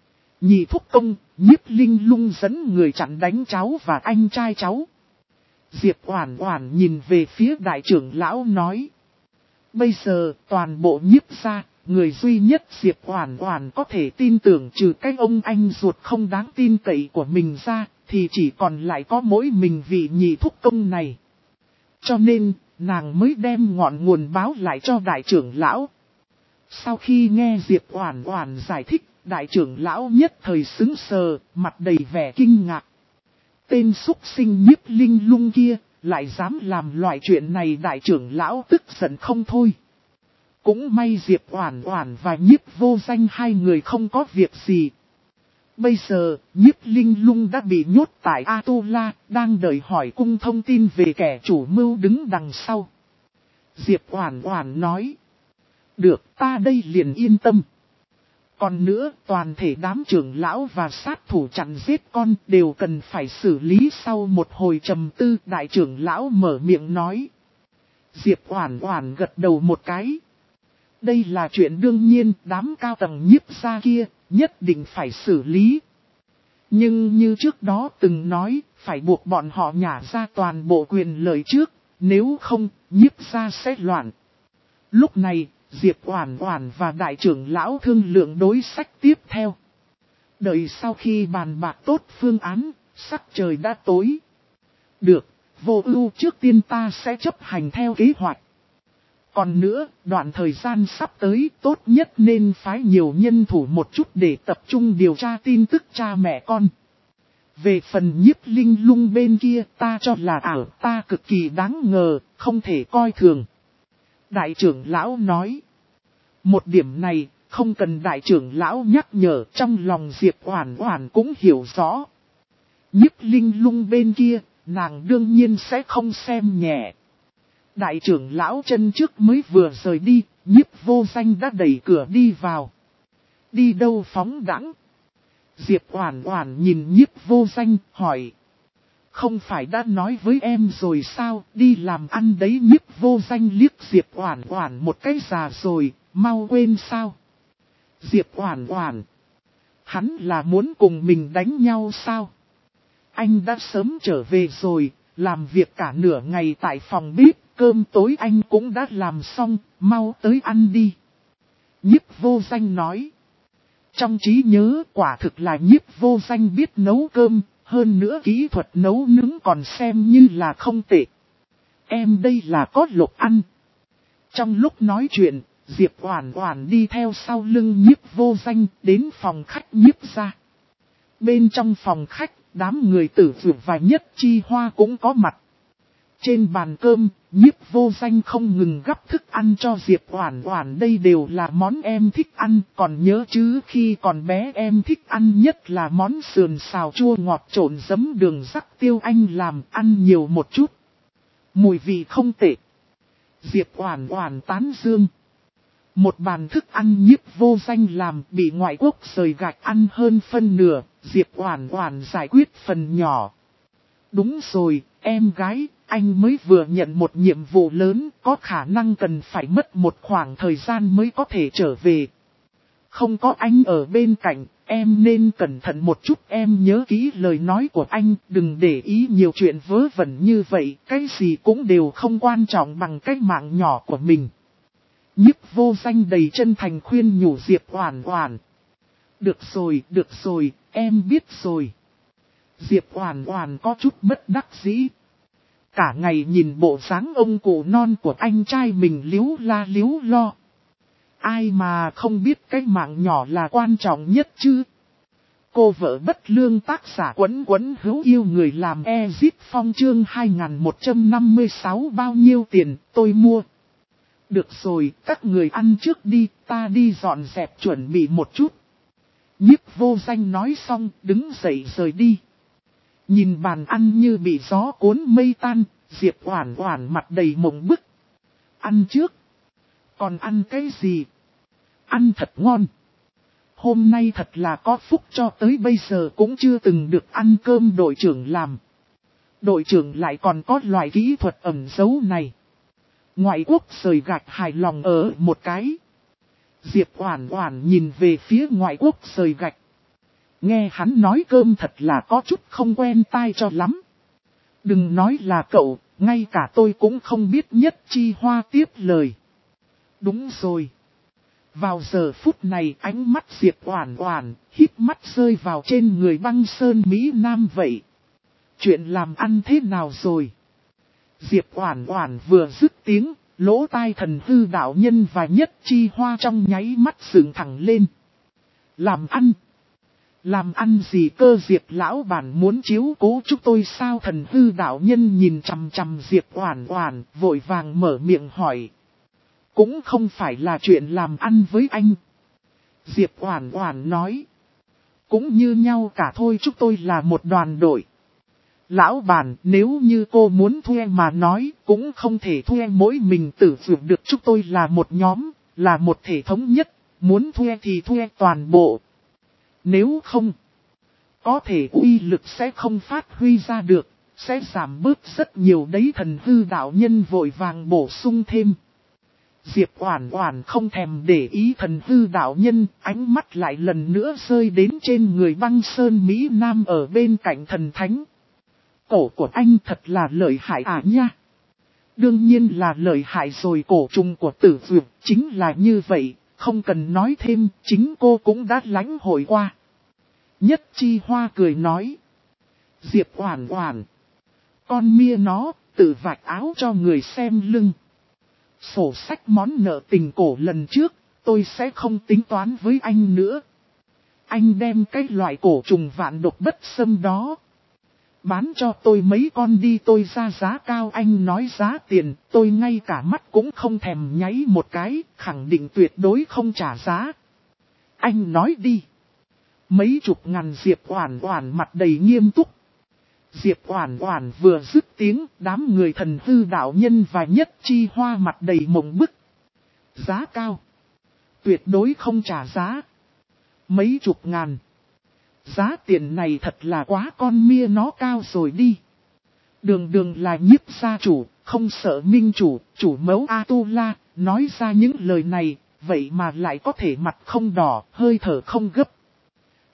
A: Nhị thúc công, Nhiếp Linh Lung dẫn người chặn đánh cháu và anh trai cháu. Diệp Oản Oản nhìn về phía đại trưởng lão nói. Bây giờ, toàn bộ Nhiếp gia, người duy nhất Diệp Oản Oản có thể tin tưởng trừ cái ông anh ruột không đáng tin cậy của mình ra, thì chỉ còn lại có mỗi mình vị nhị thúc công này. Cho nên, nàng mới đem ngọn nguồn báo lại cho đại trưởng lão. Sau khi nghe Diệp Oản Oản giải thích, đại trưởng lão nhất thời sững sờ, mặt đầy vẻ kinh ngạc. Tên xúc sinh Nhiếp Linh Lung kia, lại dám làm loại chuyện này, đại trưởng lão tức giận không thôi. Cũng may Diệp Oản Oản và Nhiếp Vô Danh hai người không có việc gì. Bây giờ, Nhiếp Linh Lung đã bị nhốt tại A Tu La, đang đợi hỏi cung thông tin về kẻ chủ mưu đứng đằng sau. Diệp Oản Oản nói. Được, ta đây liền yên tâm. Còn nữa, toàn thể đám trưởng lão và sát thủ chặn giết con đều cần phải xử lý. Sau một hồi trầm tư, đại trưởng lão mở miệng nói. Diệp Oản Oản gật đầu một cái. Đây là chuyện đương nhiên, đám cao tầng Nhiếp gia kia, nhất định phải xử lý. Nhưng như trước đó từng nói, phải buộc bọn họ nhả ra toàn bộ quyền lợi trước, nếu không, Nhiếp gia sẽ loạn. Lúc này, Diệp Oản Oản và đại trưởng lão thương lượng đối sách tiếp theo. Đợi sau khi bàn bạc tốt phương án, sắc trời đã tối. Được, Vô Ưu, trước tiên ta sẽ chấp hành theo kế hoạch. Còn nữa, đoạn thời gian sắp tới tốt nhất nên phái nhiều nhân thủ một chút để tập trung điều tra tin tức cha mẹ con. Về phần Nhiếp Linh Lung bên kia, ta cho là ta cực kỳ đáng ngờ, không thể coi thường. Đại trưởng lão nói. Một điểm này, không cần đại trưởng lão nhắc nhở, trong lòng Diệp Oản Oản cũng hiểu rõ. Nhiếp Linh Lung bên kia, nàng đương nhiên sẽ không xem nhẹ. Đại trưởng lão chân trước mới vừa rời đi, Nhiếp Vô Danh đã đẩy cửa đi vào. Đi đâu phóng đãng? Diệp Oản Oản nhìn Nhiếp Vô Danh, hỏi. Không phải đã nói với em rồi sao, đi làm ăn đấy. Nhiếp Vô Danh liếc Diệp Oản Oản một cái già rồi, mau quên sao? Diệp Oản Oản. Hắn là muốn cùng mình đánh nhau sao? Anh đã sớm trở về rồi, làm việc cả nửa ngày tại phòng bếp, cơm tối anh cũng đã làm xong, mau tới ăn đi. Nhiếp Vô Danh nói. Trong trí nhớ quả thực là Nhiếp Vô Danh biết nấu cơm, hơn nữa kỹ thuật nấu nướng còn xem như là không tệ. Em đây là có lộc ăn. Trong lúc nói chuyện, Diệp Oản Oản đi theo sau lưng Nhiếp Vô Danh đến phòng khách Nhiếp gia. Bên trong phòng khách, đám người Tử Dược và Nhất Chi Hoa cũng có mặt. Trên bàn cơm, Nhiếp Vô Danh không ngừng gắp thức ăn cho Diệp Oản Oản, đây đều là món em thích ăn, còn nhớ chứ khi còn bé em thích ăn nhất là món sườn xào chua ngọt trộn giấm đường rắc tiêu anh làm, ăn nhiều một chút. Mùi vị không tệ. Diệp Oản Oản tán dương. Một bàn thức ăn Nhiếp Vô Danh làm bị ngoại quốc rời gạch ăn hơn phân nửa, Diệp Oản Oản giải quyết phần nhỏ. Đúng rồi, em gái, anh mới vừa nhận một nhiệm vụ lớn, có khả năng cần phải mất một khoảng thời gian mới có thể trở về. Không có anh ở bên cạnh, em nên cẩn thận một chút, em nhớ kỹ lời nói của anh, đừng để ý nhiều chuyện vớ vẩn như vậy, cái gì cũng đều không quan trọng bằng cái mạng nhỏ của mình. Nhiếp Vô Danh đầy chân thành khuyên nhủ Diệp Oản Oản. Được rồi, em biết rồi. Diệp Oản Oản có chút bất đắc dĩ. Cả ngày nhìn bộ dáng ông cụ non của anh trai mình líu la líu lo. Ai mà không biết cái mạng nhỏ là quan trọng nhất chứ. Cô vợ bất lương tác giả Quấn Quấn hữu yêu người làm Ezit Phong chương 2156 bao nhiêu tiền tôi mua. Được rồi, các người ăn trước đi, ta đi dọn dẹp chuẩn bị một chút. Nhiếp Vô Danh nói xong, đứng dậy rời đi. Nhìn bàn ăn như bị gió cuốn mây tan, Diệp Oản Oản mặt đầy mộng bức. Ăn trước. Còn ăn cái gì? Ăn thật ngon. Hôm nay thật là có phúc, cho tới bây giờ cũng chưa từng được ăn cơm đội trưởng làm. Đội trưởng lại còn có loại kỹ thuật ẩn giấu này. Ngoại quốc rời gạch hài lòng ở một cái. Diệp Oản Oản nhìn về phía ngoại quốc rời gạch. Nghe hắn nói cơm thật là có chút không quen tai cho lắm. Đừng nói là cậu, ngay cả tôi cũng không biết. Nhất Chi Hoa tiếp lời. Đúng rồi. Vào giờ phút này ánh mắt Diệp Oản Oản híp mắt rơi vào trên người Băng Sơn Mỹ Nam vậy. Chuyện làm ăn thế nào rồi? Diệp Oản Oản vừa dứt tiếng, lỗ tai Thần Hư đạo nhân và Nhất Chi Hoa trong nháy mắt dựng thẳng lên. Làm ăn? Làm ăn gì cơ? Diệp lão bản muốn chiếu cố chúng tôi sao? Thần Hư đạo nhân nhìn chằm chằm Diệp Oản Oản, vội vàng mở miệng hỏi. Cũng không phải là chuyện làm ăn với anh. Diệp Oản Oản nói. Cũng như nhau cả thôi, chúng tôi là một đoàn đội. Lão bản, nếu như cô muốn thuê mà nói, cũng không thể thuê mỗi mình Tử Dược được, chúng tôi là một nhóm, là một thể thống nhất, muốn thuê thì thuê toàn bộ. Nếu không, có thể uy lực sẽ không phát huy ra được, sẽ giảm bớt rất nhiều đấy. Thần Hư đạo nhân vội vàng bổ sung thêm. Diệp Oản Oản không thèm để ý Thần Hư đạo nhân, ánh mắt lại lần nữa rơi đến trên người Băng Sơn Mỹ Nam ở bên cạnh thần thánh. Cổ của anh thật là lợi hại à nha. Đương nhiên là lợi hại rồi, cổ trùng của Tử Dược chính là như vậy, không cần nói thêm, chính cô cũng đã lãnh hội qua. Nhất Chi Hoa cười nói. Diệp Oản Oản, con mia nó, tự vạch áo cho người xem lưng. Sổ sách món nợ tình cổ lần trước, tôi sẽ không tính toán với anh nữa. Anh đem cái loại cổ trùng vạn độc bất xâm đó bán cho tôi mấy con đi, tôi ra giá cao. Anh nói giá tiền, tôi ngay cả mắt cũng không thèm nháy một cái, khẳng định tuyệt đối không trả giá. Anh nói đi. Mấy chục ngàn. Diệp Oản Oản mặt đầy nghiêm túc. Diệp Oản Oản vừa dứt tiếng, đám người Thần Hư đạo nhân và Nhất Chi Hoa mặt đầy mộng bức. Giá cao. Tuyệt đối không trả giá. Mấy chục ngàn. Giá tiền này thật là quá con mia nó cao rồi đi. Đường đường là Nhiếp gia chủ, không sợ minh chủ, chủ mẫu A-tu-la, nói ra những lời này, vậy mà lại có thể mặt không đỏ, hơi thở không gấp.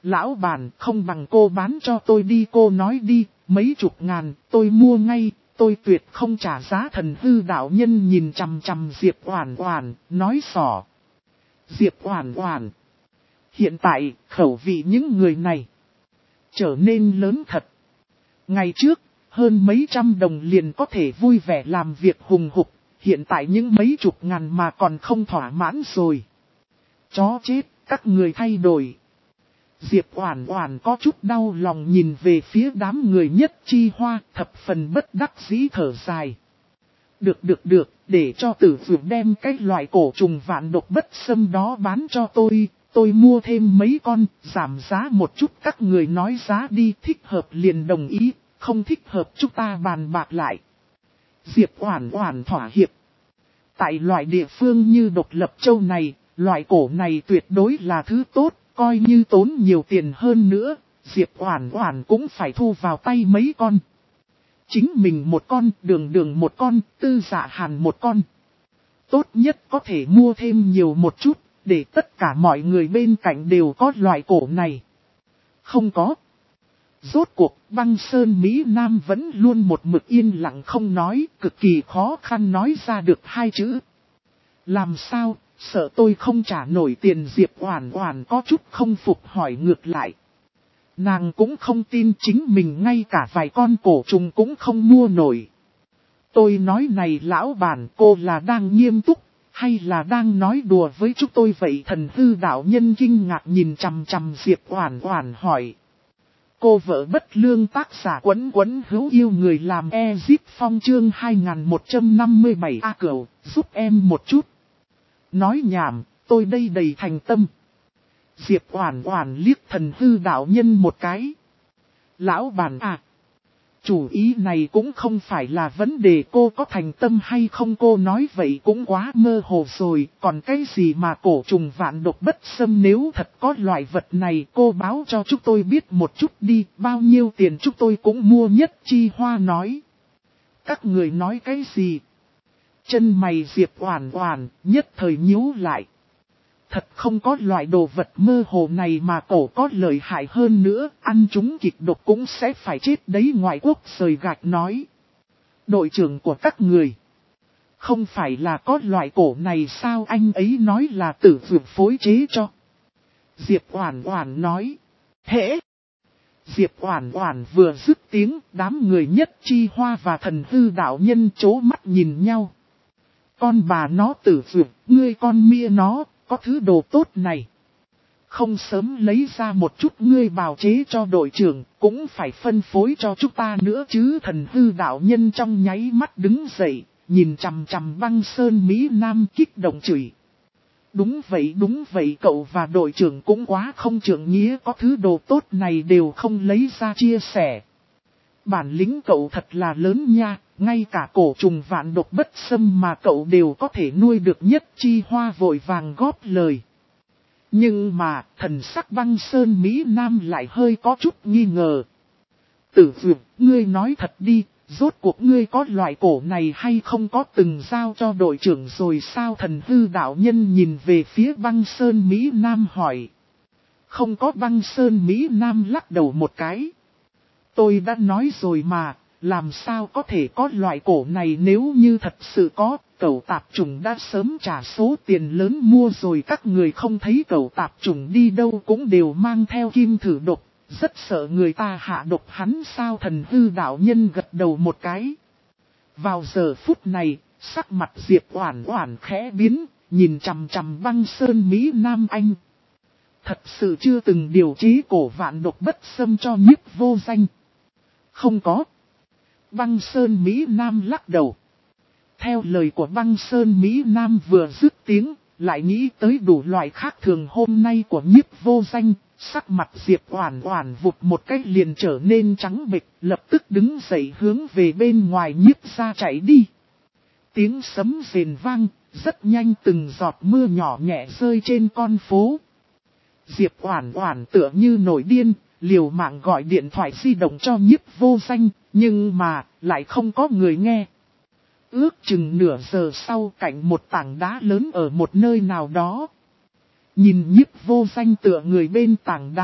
A: Lão bản không bằng cô bán cho tôi đi, cô nói đi, mấy chục ngàn, tôi mua ngay, tôi tuyệt không trả giá. Thần hư đạo nhân nhìn chằm chằm Diệp Oản Oản, nói xỏ. Diệp Oản Oản. Hiện tại, khẩu vị những người này trở nên lớn thật. Ngày trước, hơn mấy trăm đồng liền có thể vui vẻ làm việc hùng hục, hiện tại những mấy chục ngàn mà còn không thỏa mãn rồi. Chó chết, các người thay đổi. Diệp Oản Oản có chút đau lòng nhìn về phía đám người Nhất Chi Hoa, thập phần bất đắc dĩ thở dài. Được, để cho Tử Dược đem cái loại cổ trùng vạn độc bất xâm đó bán cho tôi mua thêm mấy con, giảm giá một chút, các người nói giá đi, thích hợp liền đồng ý, không thích hợp chúng ta bàn bạc lại. Diệp Oản Oản thỏa hiệp. Tại loại địa phương như Độc Lập Châu này, loại cổ này tuyệt đối là thứ tốt, coi như tốn nhiều tiền hơn nữa, Diệp Oản Oản cũng phải thu vào tay mấy con. Chính mình một con, Đường một con, Tư Dạ Hàn một con. Tốt nhất có thể mua thêm nhiều một chút, để tất cả mọi người bên cạnh đều có loại cổ này. Không có. Rốt cuộc, Băng Sơn Mỹ Nam vẫn luôn một mực yên lặng không nói, cực kỳ khó khăn nói ra được hai chữ. Làm sao, sợ tôi không trả nổi tiền. Diệp Oản Oản có chút không phục hỏi ngược lại. Nàng cũng không tin chính mình ngay cả vài con cổ trùng cũng không mua nổi. Tôi nói này lão bản, cô là đang nghiêm túc, hay là đang nói đùa với chúng tôi vậy? Thần hư đạo nhân kinh ngạc nhìn chằm chằm Diệp Oản Oản hỏi. Cô vợ bất lương tác giả quấn hữu yêu người làm Ezip Phong chương 2157 A Cửu, giúp em một chút. Nói nhảm, tôi đây đầy thành tâm. Diệp Oản Oản liếc thần hư đạo nhân một cái. Lão bản à, chủ ý này cũng không phải là vấn đề cô có thành tâm hay không, cô nói vậy cũng quá mơ hồ rồi, còn cái gì mà cổ trùng vạn độc bất xâm, nếu thật có loại vật này cô báo cho chúng tôi biết một chút đi, bao nhiêu tiền chúng tôi cũng mua. Nhất Chi Hoa nói. Các người nói cái gì? Chân mày Diệp Oản Oản nhất thời nhíu lại. Thật không có loại đồ vật mơ hồ này mà cổ có lợi hại hơn nữa, ăn chúng kịch độc cũng sẽ phải chết đấy. Ngoại quốc rời gạch nói. Đội trưởng của các người, không phải là có loại cổ này sao? Anh ấy nói là Tử Dược phối chế cho. Diệp Oản Oản nói. Hễ! Diệp Oản Oản vừa dứt tiếng, đám người Nhất Chi Hoa và thần hư đạo nhân chố mắt nhìn nhau. Con bà nó Tử Dược, ngươi con mia nó, có thứ đồ tốt này. Không sớm lấy ra một chút ngươi bào chế cho đội trưởng, cũng phải phân phối cho chúng ta nữa chứ. Thần hư đạo nhân trong nháy mắt đứng dậy, nhìn chằm chằm Băng Sơn Mỹ Nam kích động chửi. Đúng vậy, cậu và đội trưởng cũng quá không trượng nghĩa, có thứ đồ tốt này đều không lấy ra chia sẻ. Bản lĩnh cậu thật là lớn nha, ngay cả cổ trùng vạn độc bất xâm mà cậu đều có thể nuôi được. Nhất Chi Hoa vội vàng góp lời. Nhưng mà, thần sắc Băng Sơn Mỹ Nam lại hơi có chút nghi ngờ. Tử Dược, ngươi nói thật đi, rốt cuộc ngươi có loại cổ này hay không, có từng giao cho đội trưởng rồi sao? Thần hư đạo nhân nhìn về phía Băng Sơn Mỹ Nam hỏi. Không có. Băng Sơn Mỹ Nam lắc đầu một cái. Tôi đã nói rồi mà, làm sao có thể có loại cổ này, nếu như thật sự có, cẩu tạp chủng đã sớm trả số tiền lớn mua rồi. Các người không thấy cẩu tạp chủng đi đâu cũng đều mang theo kim thử độc, rất sợ người ta hạ độc hắn sao? Thần hư đạo nhân gật đầu một cái. Vào giờ phút này, sắc mặt Diệp Oản Oản khẽ biến, nhìn chằm chằm Băng Sơn Mỹ Nam anh. Thật sự chưa từng điều chế cổ vạn độc bất xâm cho Nhiếp Vô Danh? Không có. Băng Sơn Mỹ Nam lắc đầu. Theo lời của Băng Sơn Mỹ Nam vừa dứt tiếng, lại nghĩ tới đủ loại khác thường hôm nay của Nhiếp Vô Danh, sắc mặt Diệp Oản Oản vụt một cách liền trở nên trắng bệch, lập tức đứng dậy hướng về bên ngoài Nhiếp gia chạy đi. Tiếng sấm rền vang, rất nhanh từng giọt mưa nhỏ nhẹ rơi trên con phố. Diệp Oản Oản tựa như nổi điên, liều mạng gọi điện thoại di động cho Nhiếp Vô Danh, nhưng mà lại không có người nghe. Ước chừng nửa giờ sau, cạnh một tảng đá lớn ở một nơi nào đó. Nhìn Nhiếp Vô Danh tựa người bên tảng đá,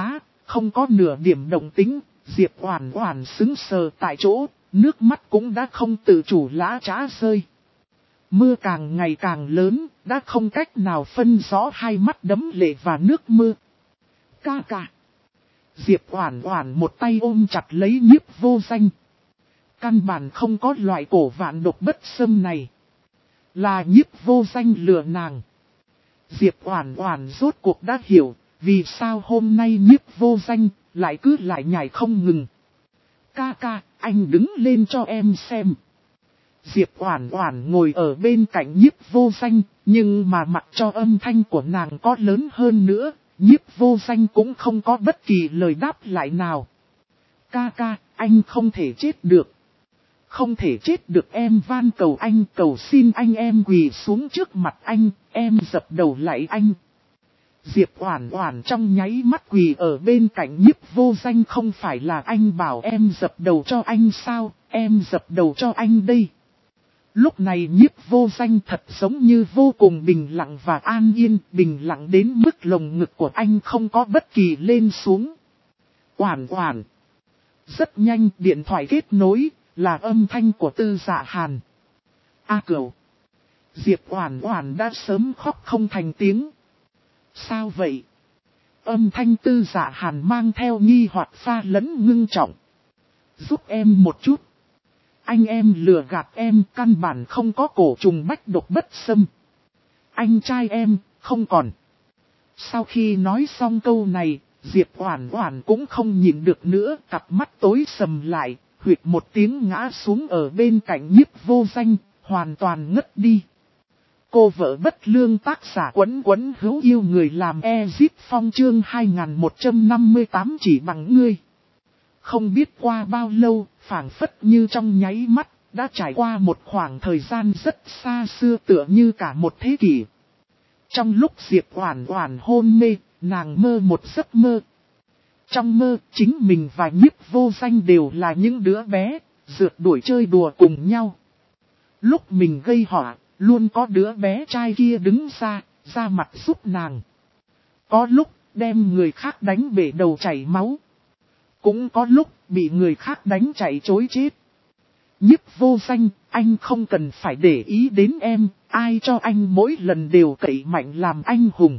A: không có nửa điểm động tính, Diệp Oản Oản sững sờ tại chỗ, nước mắt cũng đã không tự chủ lã chã rơi. Mưa càng ngày càng lớn, đã không cách nào phân rõ hai mắt đẫm lệ và nước mưa. Ca ca. Diệp Oản Oản một tay ôm chặt lấy Nhiếp Vô Danh. Căn bản không có loại cổ vạn độc bất xâm này. Là Nhiếp Vô Danh lừa nàng. Diệp Oản Oản rốt cuộc đã hiểu, vì sao hôm nay Nhiếp Vô Danh lại cứ lại nhảy không ngừng. Ca ca, anh đứng lên cho em xem. Diệp Oản Oản ngồi ở bên cạnh Nhiếp Vô Danh, nhưng mà mặc cho âm thanh của nàng có lớn hơn nữa, Nhiếp Vô Danh cũng không có bất kỳ lời đáp lại nào. Ca ca, anh không thể chết được. Không thể chết được, em van cầu anh, cầu xin anh, em quỳ xuống trước mặt anh, em dập đầu lại anh. Diệp Oản Oản trong nháy mắt quỳ ở bên cạnh Nhiếp Vô Danh. Không phải là anh bảo em dập đầu cho anh sao, em dập đầu cho anh đây. Lúc này Nhiếp Vô Danh thật giống như vô cùng bình lặng và an yên, bình lặng đến mức lồng ngực của anh không có bất kỳ lên xuống. Oản Oản. Rất nhanh điện thoại kết nối, là âm thanh của Tư Dạ Hàn. A Cửu. Diệp Oản Oản đã sớm khóc không thành tiếng. Sao vậy? Âm thanh Tư Dạ Hàn mang theo nghi hoặc pha lẫn ngưng trọng. Giúp em một chút. Anh em lừa gạt em, căn bản không có cổ trùng bách độc bất xâm. Anh trai em, không còn. Sau khi nói xong câu này, Diệp Oản Oản cũng không nhịn được nữa, cặp mắt tối sầm lại, huỵch một tiếng ngã xuống ở bên cạnh Nhiếp Vô Danh, hoàn toàn ngất đi. Cô vợ bất lương, tác giả Quấn Quấn hữu yêu người làm Ezip Phong, chương 2158 chỉ bằng ngươi. Không biết qua bao lâu, phảng phất như trong nháy mắt, đã trải qua một khoảng thời gian rất xa xưa, tựa như cả một thế kỷ. Trong lúc Diệp Oản Oản hôn mê, nàng mơ một giấc mơ. Trong mơ, chính mình và Nhiếp Vô Danh đều là những đứa bé, rượt đuổi chơi đùa cùng nhau. Lúc mình gây họa, luôn có đứa bé trai kia đứng ra mặt giúp nàng. Có lúc, đem người khác đánh bể đầu chảy máu. Cũng có lúc, bị người khác đánh chạy trối chết. Nhiếp Vô Danh, anh không cần phải để ý đến em, ai cho anh mỗi lần đều cậy mạnh làm anh hùng.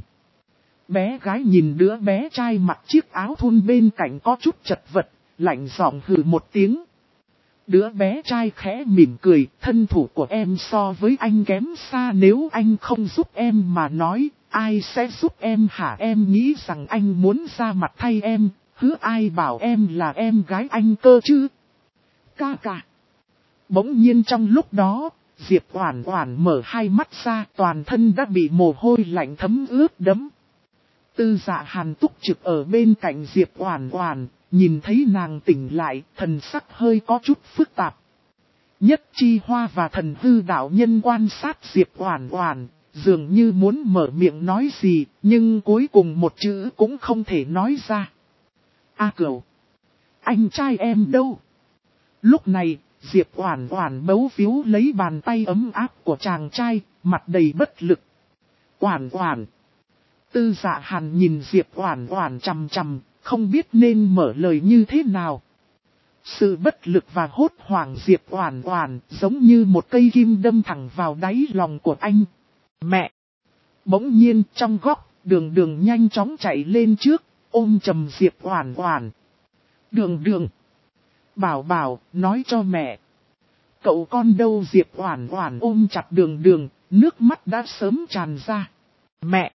A: Bé gái nhìn đứa bé trai mặc chiếc áo thun bên cạnh có chút chật vật, lạnh giọng hừ một tiếng. Đứa bé trai khẽ mỉm cười, thân thủ của em so với anh kém xa, nếu anh không giúp em mà nói, ai sẽ giúp em hả? Em nghĩ rằng anh muốn ra mặt thay em, hứa ai bảo em là em gái anh cơ chứ? Ca ca. Bỗng nhiên trong lúc đó, Diệp Oản Oản mở hai mắt ra, toàn thân đã bị mồ hôi lạnh thấm ướt đẫm. Tư Dạ Hàn túc trực ở bên cạnh Diệp Oản Oản, nhìn thấy nàng tỉnh lại, thần sắc hơi có chút phức tạp. Nhất Chi Hoa và Thần Hư đạo nhân quan sát Diệp Oản Oản, dường như muốn mở miệng nói gì, nhưng cuối cùng một chữ cũng không thể nói ra. A Cửu, anh trai em đâu? Lúc này, Diệp Oản Oản bấu víu lấy bàn tay ấm áp của chàng trai, mặt đầy bất lực. Oản Oản. Tư Dạ Hàn nhìn Diệp Oản Oản chằm chằm, không biết nên mở lời như thế nào. Sự bất lực và hốt hoảng Diệp Oản Oản giống như một cây kim đâm thẳng vào đáy lòng của anh. Mẹ! Bỗng nhiên trong góc, Đường Đường nhanh chóng chạy lên trước, ôm chầm Diệp Oản Oản. Đường Đường! Bảo bảo, nói cho mẹ. Cậu con đâu? Diệp Oản Oản ôm chặt Đường Đường, nước mắt đã sớm tràn ra. Mẹ!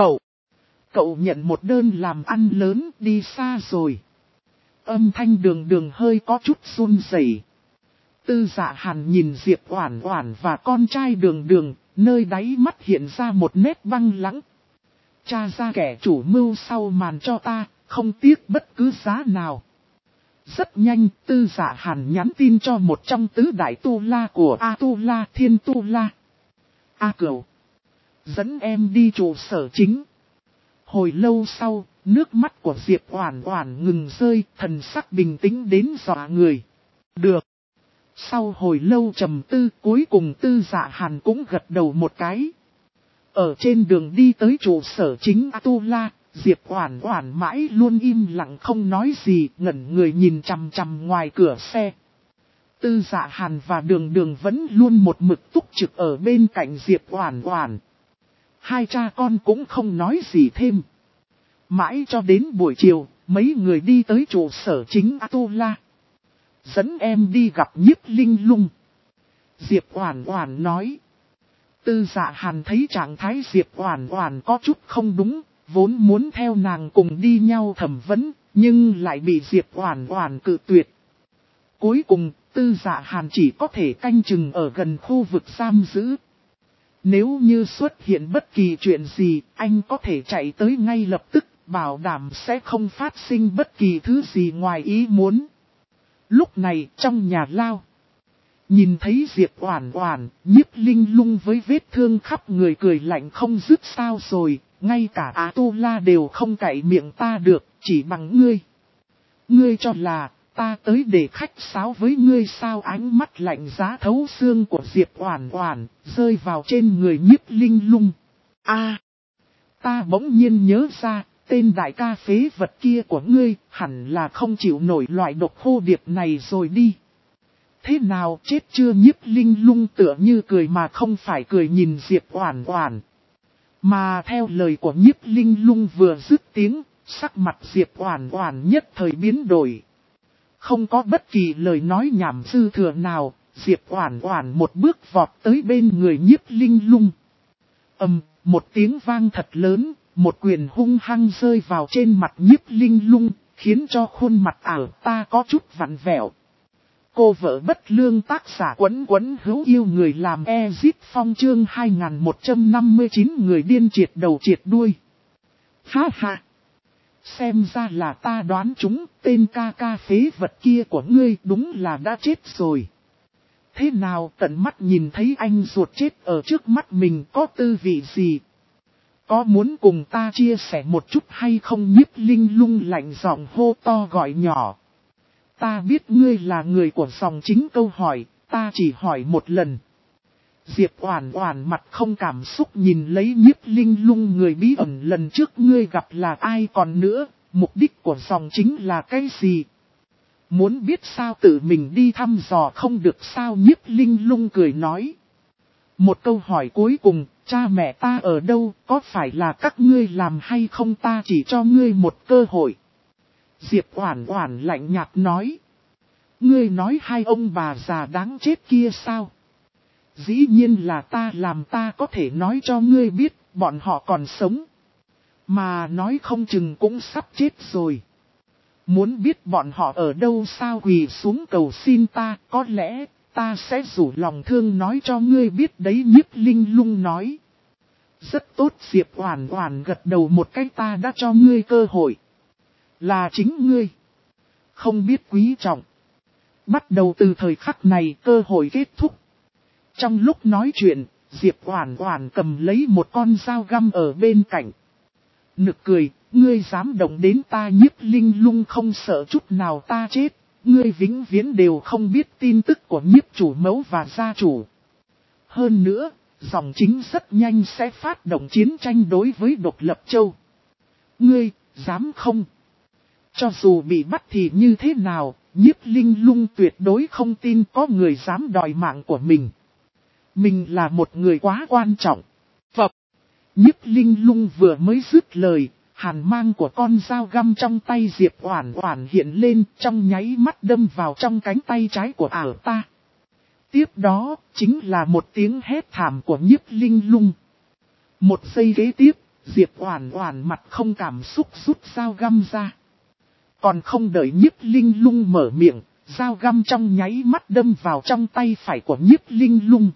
A: Cậu nhận một đơn làm ăn lớn, đi xa rồi. Âm thanh Đường Đường hơi có chút run rẩy. Tư Dạ Hàn nhìn Diệp Oản Oản và con trai Đường Đường, nơi đáy mắt hiện ra một nét băng lãnh. Tra ra kẻ chủ mưu sau màn cho ta, không tiếc bất cứ giá nào. Rất nhanh, Tư Dạ Hàn nhắn tin cho một trong tứ đại tu la của A Tu La, Thiên Tu La. A Cửu, dẫn em đi trụ sở chính. Hồi lâu sau, nước mắt của Diệp Oản Oản ngừng rơi, thần sắc bình tĩnh đến dọa người. Được. Sau hồi lâu trầm tư, cuối cùng Tư Dạ Hàn cũng gật đầu một cái. Ở trên đường đi tới trụ sở chính Atula, Diệp Oản Oản mãi luôn im lặng không nói gì, ngẩn người nhìn chằm chằm ngoài cửa xe. Tư Dạ Hàn và Đường Đường vẫn luôn một mực túc trực ở bên cạnh Diệp Oản Oản. Hai cha con cũng không nói gì thêm. Mãi cho đến buổi chiều, mấy người đi tới trụ sở chính Atula. Dẫn em đi gặp Nhiếp Linh Lung. Diệp Oản Oản nói. Tư Dạ Hàn thấy trạng thái Diệp Oản Oản có chút không đúng, vốn muốn theo nàng cùng đi nhau thẩm vấn, nhưng lại bị Diệp Oản Oản cự tuyệt. Cuối cùng, Tư Dạ Hàn chỉ có thể canh chừng ở gần khu vực giam giữ. Nếu như xuất hiện bất kỳ chuyện gì, anh có thể chạy tới ngay lập tức, bảo đảm sẽ không phát sinh bất kỳ thứ gì ngoài ý muốn. Lúc này, trong nhà lao, nhìn thấy Diệp Oản Oản, Nhiếp Linh Lung với vết thương khắp người cười lạnh không dứt sao rồi, ngay cả Atula đều không cậy miệng ta được, chỉ bằng ngươi. Ngươi cho là, ta tới để khách sáo với ngươi sao? Ánh mắt lạnh giá thấu xương của Diệp Oản Oản, rơi vào trên người Nhiếp Linh Lung. Ta bỗng nhiên nhớ ra, tên đại ca phế vật kia của ngươi, hẳn là không chịu nổi loại độc khô điệp này rồi đi. Thế nào chết chưa? Nhiếp Linh Lung tựa như cười mà không phải cười nhìn Diệp Oản Oản. Mà theo lời của Nhiếp Linh Lung vừa dứt tiếng, sắc mặt Diệp Oản Oản nhất thời biến đổi. Không có bất kỳ lời nói nhảm dư thừa nào, Diệp Oản Oản một bước vọt tới bên người Nhiếp Linh Lung. Một tiếng vang thật lớn, một quyền hung hăng rơi vào trên mặt Nhiếp Linh Lung, khiến cho khuôn mặt ảo ta có chút vặn vẹo. Cô vợ bất lương tác giả Quấn Quấn hữu yêu người làm Ezit Phong chương 2159 người điên triệt đầu triệt đuôi. Ha ha! Xem ra là ta đoán chúng, tên ca ca phế vật kia của ngươi đúng là đã chết rồi. Thế nào tận mắt nhìn thấy anh ruột chết ở trước mắt mình có tư vị gì? Có muốn cùng ta chia sẻ một chút hay không? Nhiếp Linh Lung lạnh giọng hô to gọi nhỏ. Ta biết ngươi là người của dòng chính, câu hỏi, ta chỉ hỏi một lần. Diệp Oản Oản mặt không cảm xúc nhìn lấy Nhiếp Linh Lung. Người bí ẩn lần trước ngươi gặp là ai còn nữa, mục đích của dòng chính là cái gì? Muốn biết sao tự mình đi thăm dò không được sao? Nhiếp Linh Lung cười nói. Một câu hỏi cuối cùng, cha mẹ ta ở đâu, có phải là các ngươi làm hay không? Ta chỉ cho ngươi một cơ hội. Diệp Oản Oản lạnh nhạt nói. Ngươi nói hai ông bà già đáng chết kia sao? Dĩ nhiên là ta làm, ta có thể nói cho ngươi biết, bọn họ còn sống. Mà nói không chừng cũng sắp chết rồi. Muốn biết bọn họ ở đâu sao? Quỳ xuống cầu xin ta, có lẽ ta sẽ rủ lòng thương nói cho ngươi biết đấy. Nhiếp Linh Lung nói. Rất tốt. Diệp Oản Oản gật đầu một cái. Ta đã cho ngươi cơ hội. Là chính ngươi không biết quý trọng. Bắt đầu từ thời khắc này cơ hội kết thúc. Trong lúc nói chuyện, Diệp Oản Oản cầm lấy một con dao găm ở bên cạnh. Nực cười, ngươi dám động đến ta? Nhiếp Linh Lung không sợ chút nào ta chết. Ngươi vĩnh viễn đều không biết tin tức của nhiếp chủ mẫu và gia chủ. Hơn nữa, dòng chính rất nhanh sẽ phát động chiến tranh đối với Độc Lập Châu. Ngươi, dám không? Cho dù bị bắt thì như thế nào, Nhiếp Linh Lung tuyệt đối không tin có người dám đòi mạng của mình. Mình là một người quá quan trọng. Phập. Nhiếp Linh Lung vừa mới dứt lời, hàn mang của con dao găm trong tay Diệp Oản Oản hiện lên, trong nháy mắt đâm vào trong cánh tay trái của ảo ta. Tiếp đó, chính là một tiếng hét thảm của Nhiếp Linh Lung. Một giây kế tiếp, Diệp Oản Oản mặt không cảm xúc rút dao găm ra. Còn không đợi Nhiếp Linh Lung mở miệng, dao găm trong nháy mắt đâm vào trong tay phải của Nhiếp Linh Lung.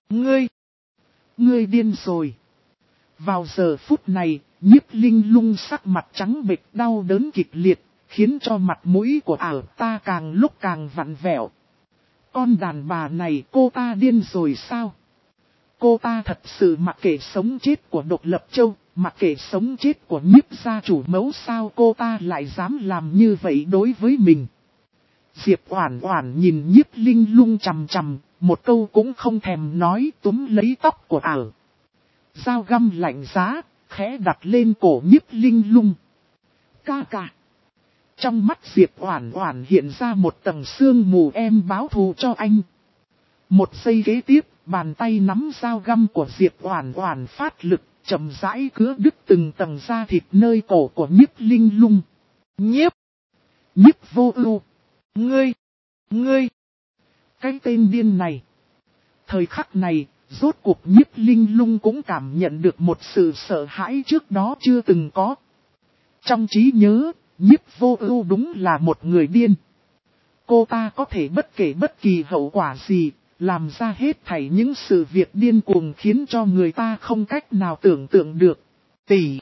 A: Ngươi điên rồi. Vào giờ phút này, Nhiếp Linh Lung sắc mặt trắng bệch đau đớn kịch liệt, khiến cho mặt mũi của ảo ta càng lúc càng vặn vẹo. Con đàn bà này, cô ta điên rồi sao? Cô ta thật sự mặc kệ sống chết của Độc Lập Châu, mặc kệ sống chết của Nhiếp gia chủ mẫu sao? Cô ta lại dám làm như vậy đối với mình? Diệp Oản Oản nhìn Nhiếp Linh Lung chằm chằm, một câu cũng không thèm nói, túm lấy tóc của ảo. Dao găm lạnh giá, khẽ đặt lên cổ Nhiếp Linh Lung. Ca ca. Trong mắt Diệp Oản Oản hiện ra một tầng sương mù, em báo thù cho anh. Một giây kế tiếp, bàn tay nắm dao găm của Diệp Oản Oản phát lực, chậm rãi cứa đứt từng tầng da thịt nơi cổ của Nhiếp Linh Lung. Nhiếp Vô Ưu, ngươi, cái tên điên này. Thời khắc này, rốt cuộc Nhiếp Linh Lung cũng cảm nhận được một sự sợ hãi trước đó chưa từng có. Trong trí nhớ, Nhiếp Vô Ưu đúng là một người điên. Cô ta có thể bất kể bất kỳ hậu quả gì, làm ra hết thảy những sự việc điên cuồng khiến cho người ta không cách nào tưởng tượng được. Tỷ,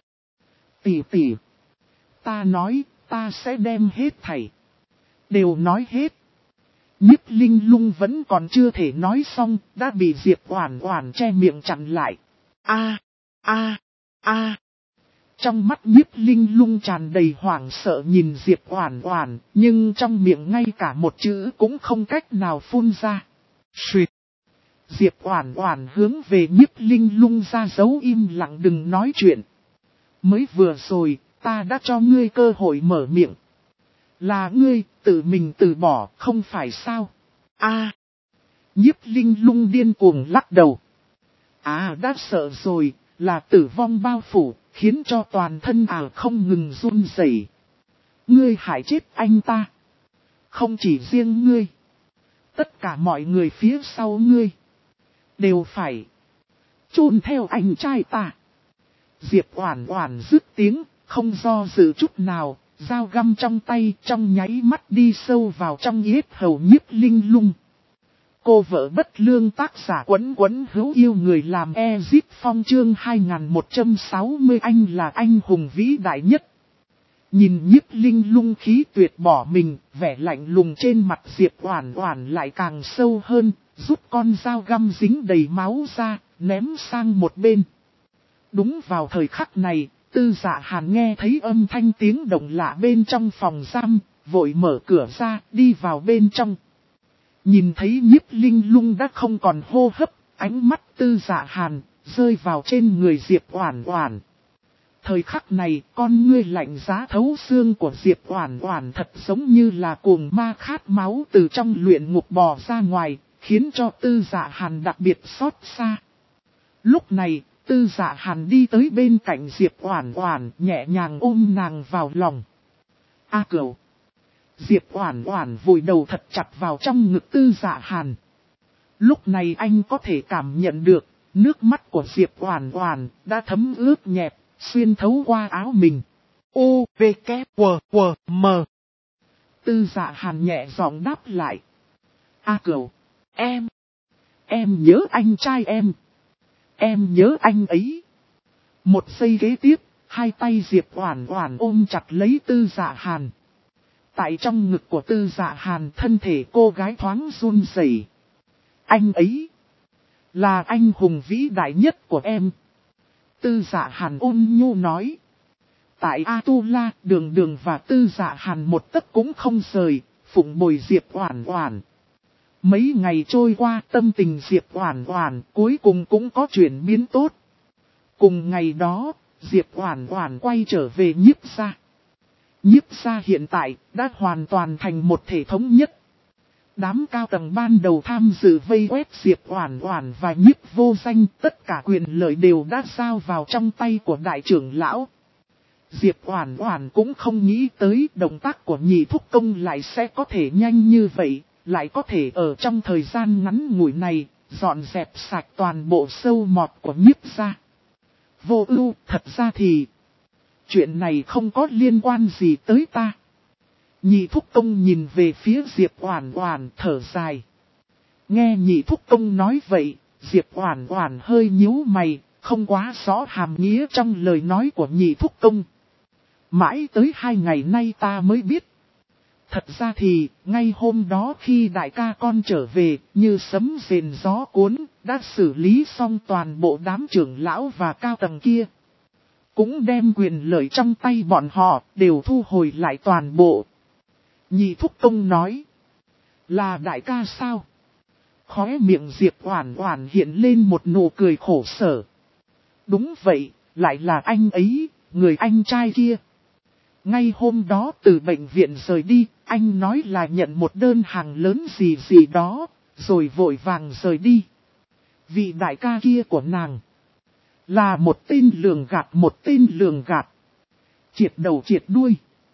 A: ta nói, ta sẽ đem hết thảy. Đều nói hết. Nhiếp Linh Lung vẫn còn chưa thể nói xong, đã bị Diệp Oản Oản che miệng chặn lại. Trong mắt Nhiếp Linh Lung tràn đầy hoảng sợ nhìn Diệp Oản Oản, nhưng trong miệng ngay cả một chữ cũng không cách nào phun ra. Xuyệt. Diệp Oản Oản hướng về Nhiếp Linh Lung ra dấu im lặng, đừng nói chuyện. Mới vừa rồi, ta đã cho ngươi cơ hội mở miệng. Là ngươi tự mình từ bỏ, không phải sao? Nhiếp Linh Lung điên cuồng lắc đầu. Đã sợ rồi, là tử vong bao phủ, khiến cho toàn thân không ngừng run rẩy. Ngươi hại chết anh ta. Không chỉ riêng ngươi. Tất cả mọi người phía sau ngươi đều phải chôn theo anh trai ta. Diệp Oản Oản dứt tiếng, không do dự chút nào, dao găm trong tay trong nháy mắt đi sâu vào trong yết hầu Nhiếp Linh Lung. Cô vợ bất lương, tác giả Quấn Quấn hữu yêu người làm Ezit Phong, chương 2160, anh là anh hùng vĩ đại nhất. Nhìn Nhiếp Linh Lung khí tuyệt bỏ mình, vẻ lạnh lùng trên mặt Diệp Oản Oản lại càng sâu hơn, rút con dao găm dính đầy máu ra, ném sang một bên. Đúng vào thời khắc này, Tư Dạ Hàn nghe thấy âm thanh tiếng động lạ bên trong phòng giam, vội mở cửa ra, đi vào bên trong. Nhìn thấy Nhiếp Linh Lung đã không còn hô hấp, ánh mắt Tư Dạ Hàn rơi vào trên người Diệp Oản Oản. Thời khắc này, con ngươi lạnh giá thấu xương của Diệp Oản Oản thật giống như là cuồng ma khát máu từ trong luyện ngục bò ra ngoài, khiến cho Tư Dạ Hàn đặc biệt xót xa. Lúc này, Tư Dạ Hàn đi tới bên cạnh Diệp Oản Oản, nhẹ nhàng ôm nàng vào lòng. Cửu. Diệp Oản Oản vùi đầu thật chặt vào trong ngực Tư Dạ Hàn. Lúc này anh có thể cảm nhận được, nước mắt của Diệp Oản Oản đã thấm ướt nhẹp, xuyên thấu qua áo mình. U-V-K-W-W-M. Tư Dạ Hàn nhẹ giọng đáp lại. Cửu, em nhớ anh trai em. Em nhớ anh ấy. Một giây kế tiếp, hai tay Diệp Oản Oản ôm chặt lấy Tư Dạ Hàn. Tại trong ngực của Tư Dạ Hàn, thân thể cô gái thoáng run rẩy. Anh ấy là anh hùng vĩ đại nhất của em. Tư Dạ Hàn ôn nhu nói. Tại Atula, Đường Đường và Tư Dạ Hàn một tấc cũng không rời, phụng bồi Diệp Oản Oản. Mấy ngày trôi qua, tâm tình Diệp Oản Oản cuối cùng cũng có chuyển biến tốt. Cùng ngày đó, Diệp Oản Oản quay trở về Nhiếp gia. Nhiếp gia hiện tại đã hoàn toàn thành một thể thống nhất. Đám cao tầng ban đầu tham dự vây quét Diệp Oản Oản và Nhiếp Vô Danh, tất cả quyền lợi đều đã giao vào trong tay của đại trưởng lão. Diệp Oản Oản cũng không nghĩ tới động tác của Nhị Thúc Công lại sẽ có thể nhanh như vậy, lại có thể ở trong thời gian ngắn ngủi này dọn dẹp sạch toàn bộ sâu mọt của Nhiếp gia. Vô Ưu, thật ra thì chuyện này không có liên quan gì tới ta. Nhị Thúc Công nhìn về phía Diệp Oản Oản thở dài. Nghe Nhị Thúc Công nói vậy, Diệp Oản Oản hơi nhíu mày, không quá rõ hàm nghĩa trong lời nói của Nhị Thúc Công. Mãi tới 2 ngày nay ta mới biết. Thật ra thì, ngay hôm đó khi đại ca con trở về, như sấm rền gió cuốn, đã xử lý xong toàn bộ đám trưởng lão và cao tầng kia. Cũng đem quyền lợi trong tay bọn họ, đều thu hồi lại toàn bộ. Nhị Thúc Công nói. Là đại ca sao? Khóe miệng Diệp Oản Oản hiện lên một nụ cười khổ sở. Đúng vậy, lại là anh ấy, người anh trai kia. Ngay hôm đó từ bệnh viện rời đi, anh nói là nhận một đơn hàng lớn gì gì đó, rồi vội vàng rời đi. Vị đại ca kia của nàng là một tên lường gạt. Triệt đầu triệt đuôi.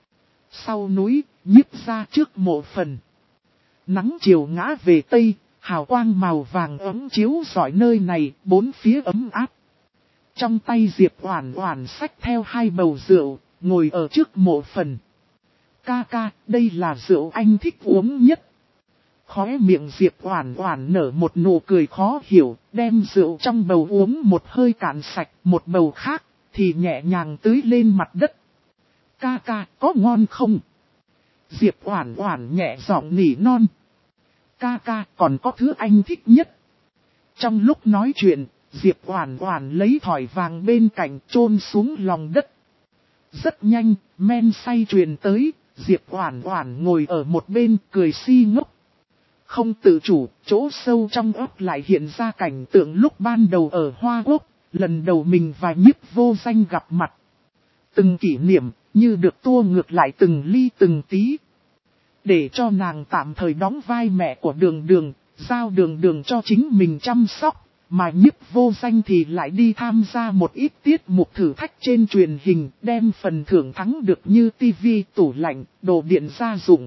A: Sau núi, nhiếp ra trước mộ phần. Nắng chiều ngã về tây, hào quang màu vàng ấm chiếu rọi nơi này, bốn phía ấm áp. Trong tay Diệp Oản Oản xách theo 2 bầu rượu, ngồi ở trước mộ phần. Ca ca, đây là rượu anh thích uống nhất. Khóe miệng Diệp Oản Oản nở một nụ cười khó hiểu, đem rượu trong bầu uống một hơi cạn sạch, một bầu khác thì nhẹ nhàng tưới lên mặt đất. Ca ca, có ngon không? Diệp Oản Oản nhẹ giọng nỉ non. Ca ca, còn có thứ anh thích nhất. Trong lúc nói chuyện, Diệp Oản Oản lấy thỏi vàng bên cạnh chôn xuống lòng đất. Rất nhanh, men say truyền tới, Diệp Oản Oản ngồi ở một bên cười si ngốc. Không tự chủ, chỗ sâu trong óc lại hiện ra cảnh tượng lúc ban đầu ở Hoa Quốc, lần đầu mình và Nhiếp Vô Danh gặp mặt. Từng kỷ niệm, như được tua ngược lại từng ly từng tí. Để cho nàng tạm thời đóng vai mẹ của Đường Đường, giao Đường Đường cho chính mình chăm sóc, mà Nhiếp Vô Danh thì lại đi tham gia một ít tiết mục thử thách trên truyền hình, đem phần thưởng thắng được như tivi, tủ lạnh, đồ điện gia dụng,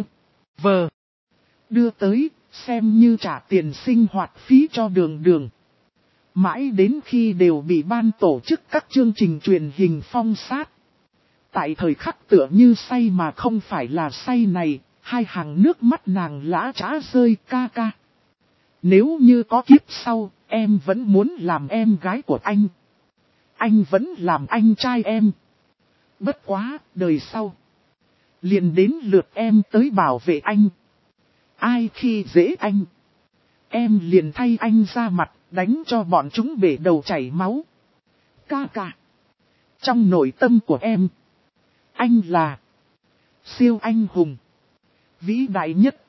A: vờ. Đưa tới, xem như trả tiền sinh hoạt phí cho Đường Đường. Mãi đến khi đều bị ban tổ chức các chương trình truyền hình phong sát. Tại thời khắc tựa như say mà không phải là say này, 2 hàng nước mắt nàng lã trã rơi. Ca ca. Nếu như có kiếp sau, em vẫn muốn làm em gái của anh. Anh vẫn làm anh trai em. Bất quá, đời sau. Liền đến lượt em tới bảo vệ anh. Ai khi dễ anh, em liền thay anh ra mặt, đánh cho bọn chúng bể đầu chảy máu. Ca ca. Trong nội tâm của em, anh là siêu anh hùng, vĩ đại nhất.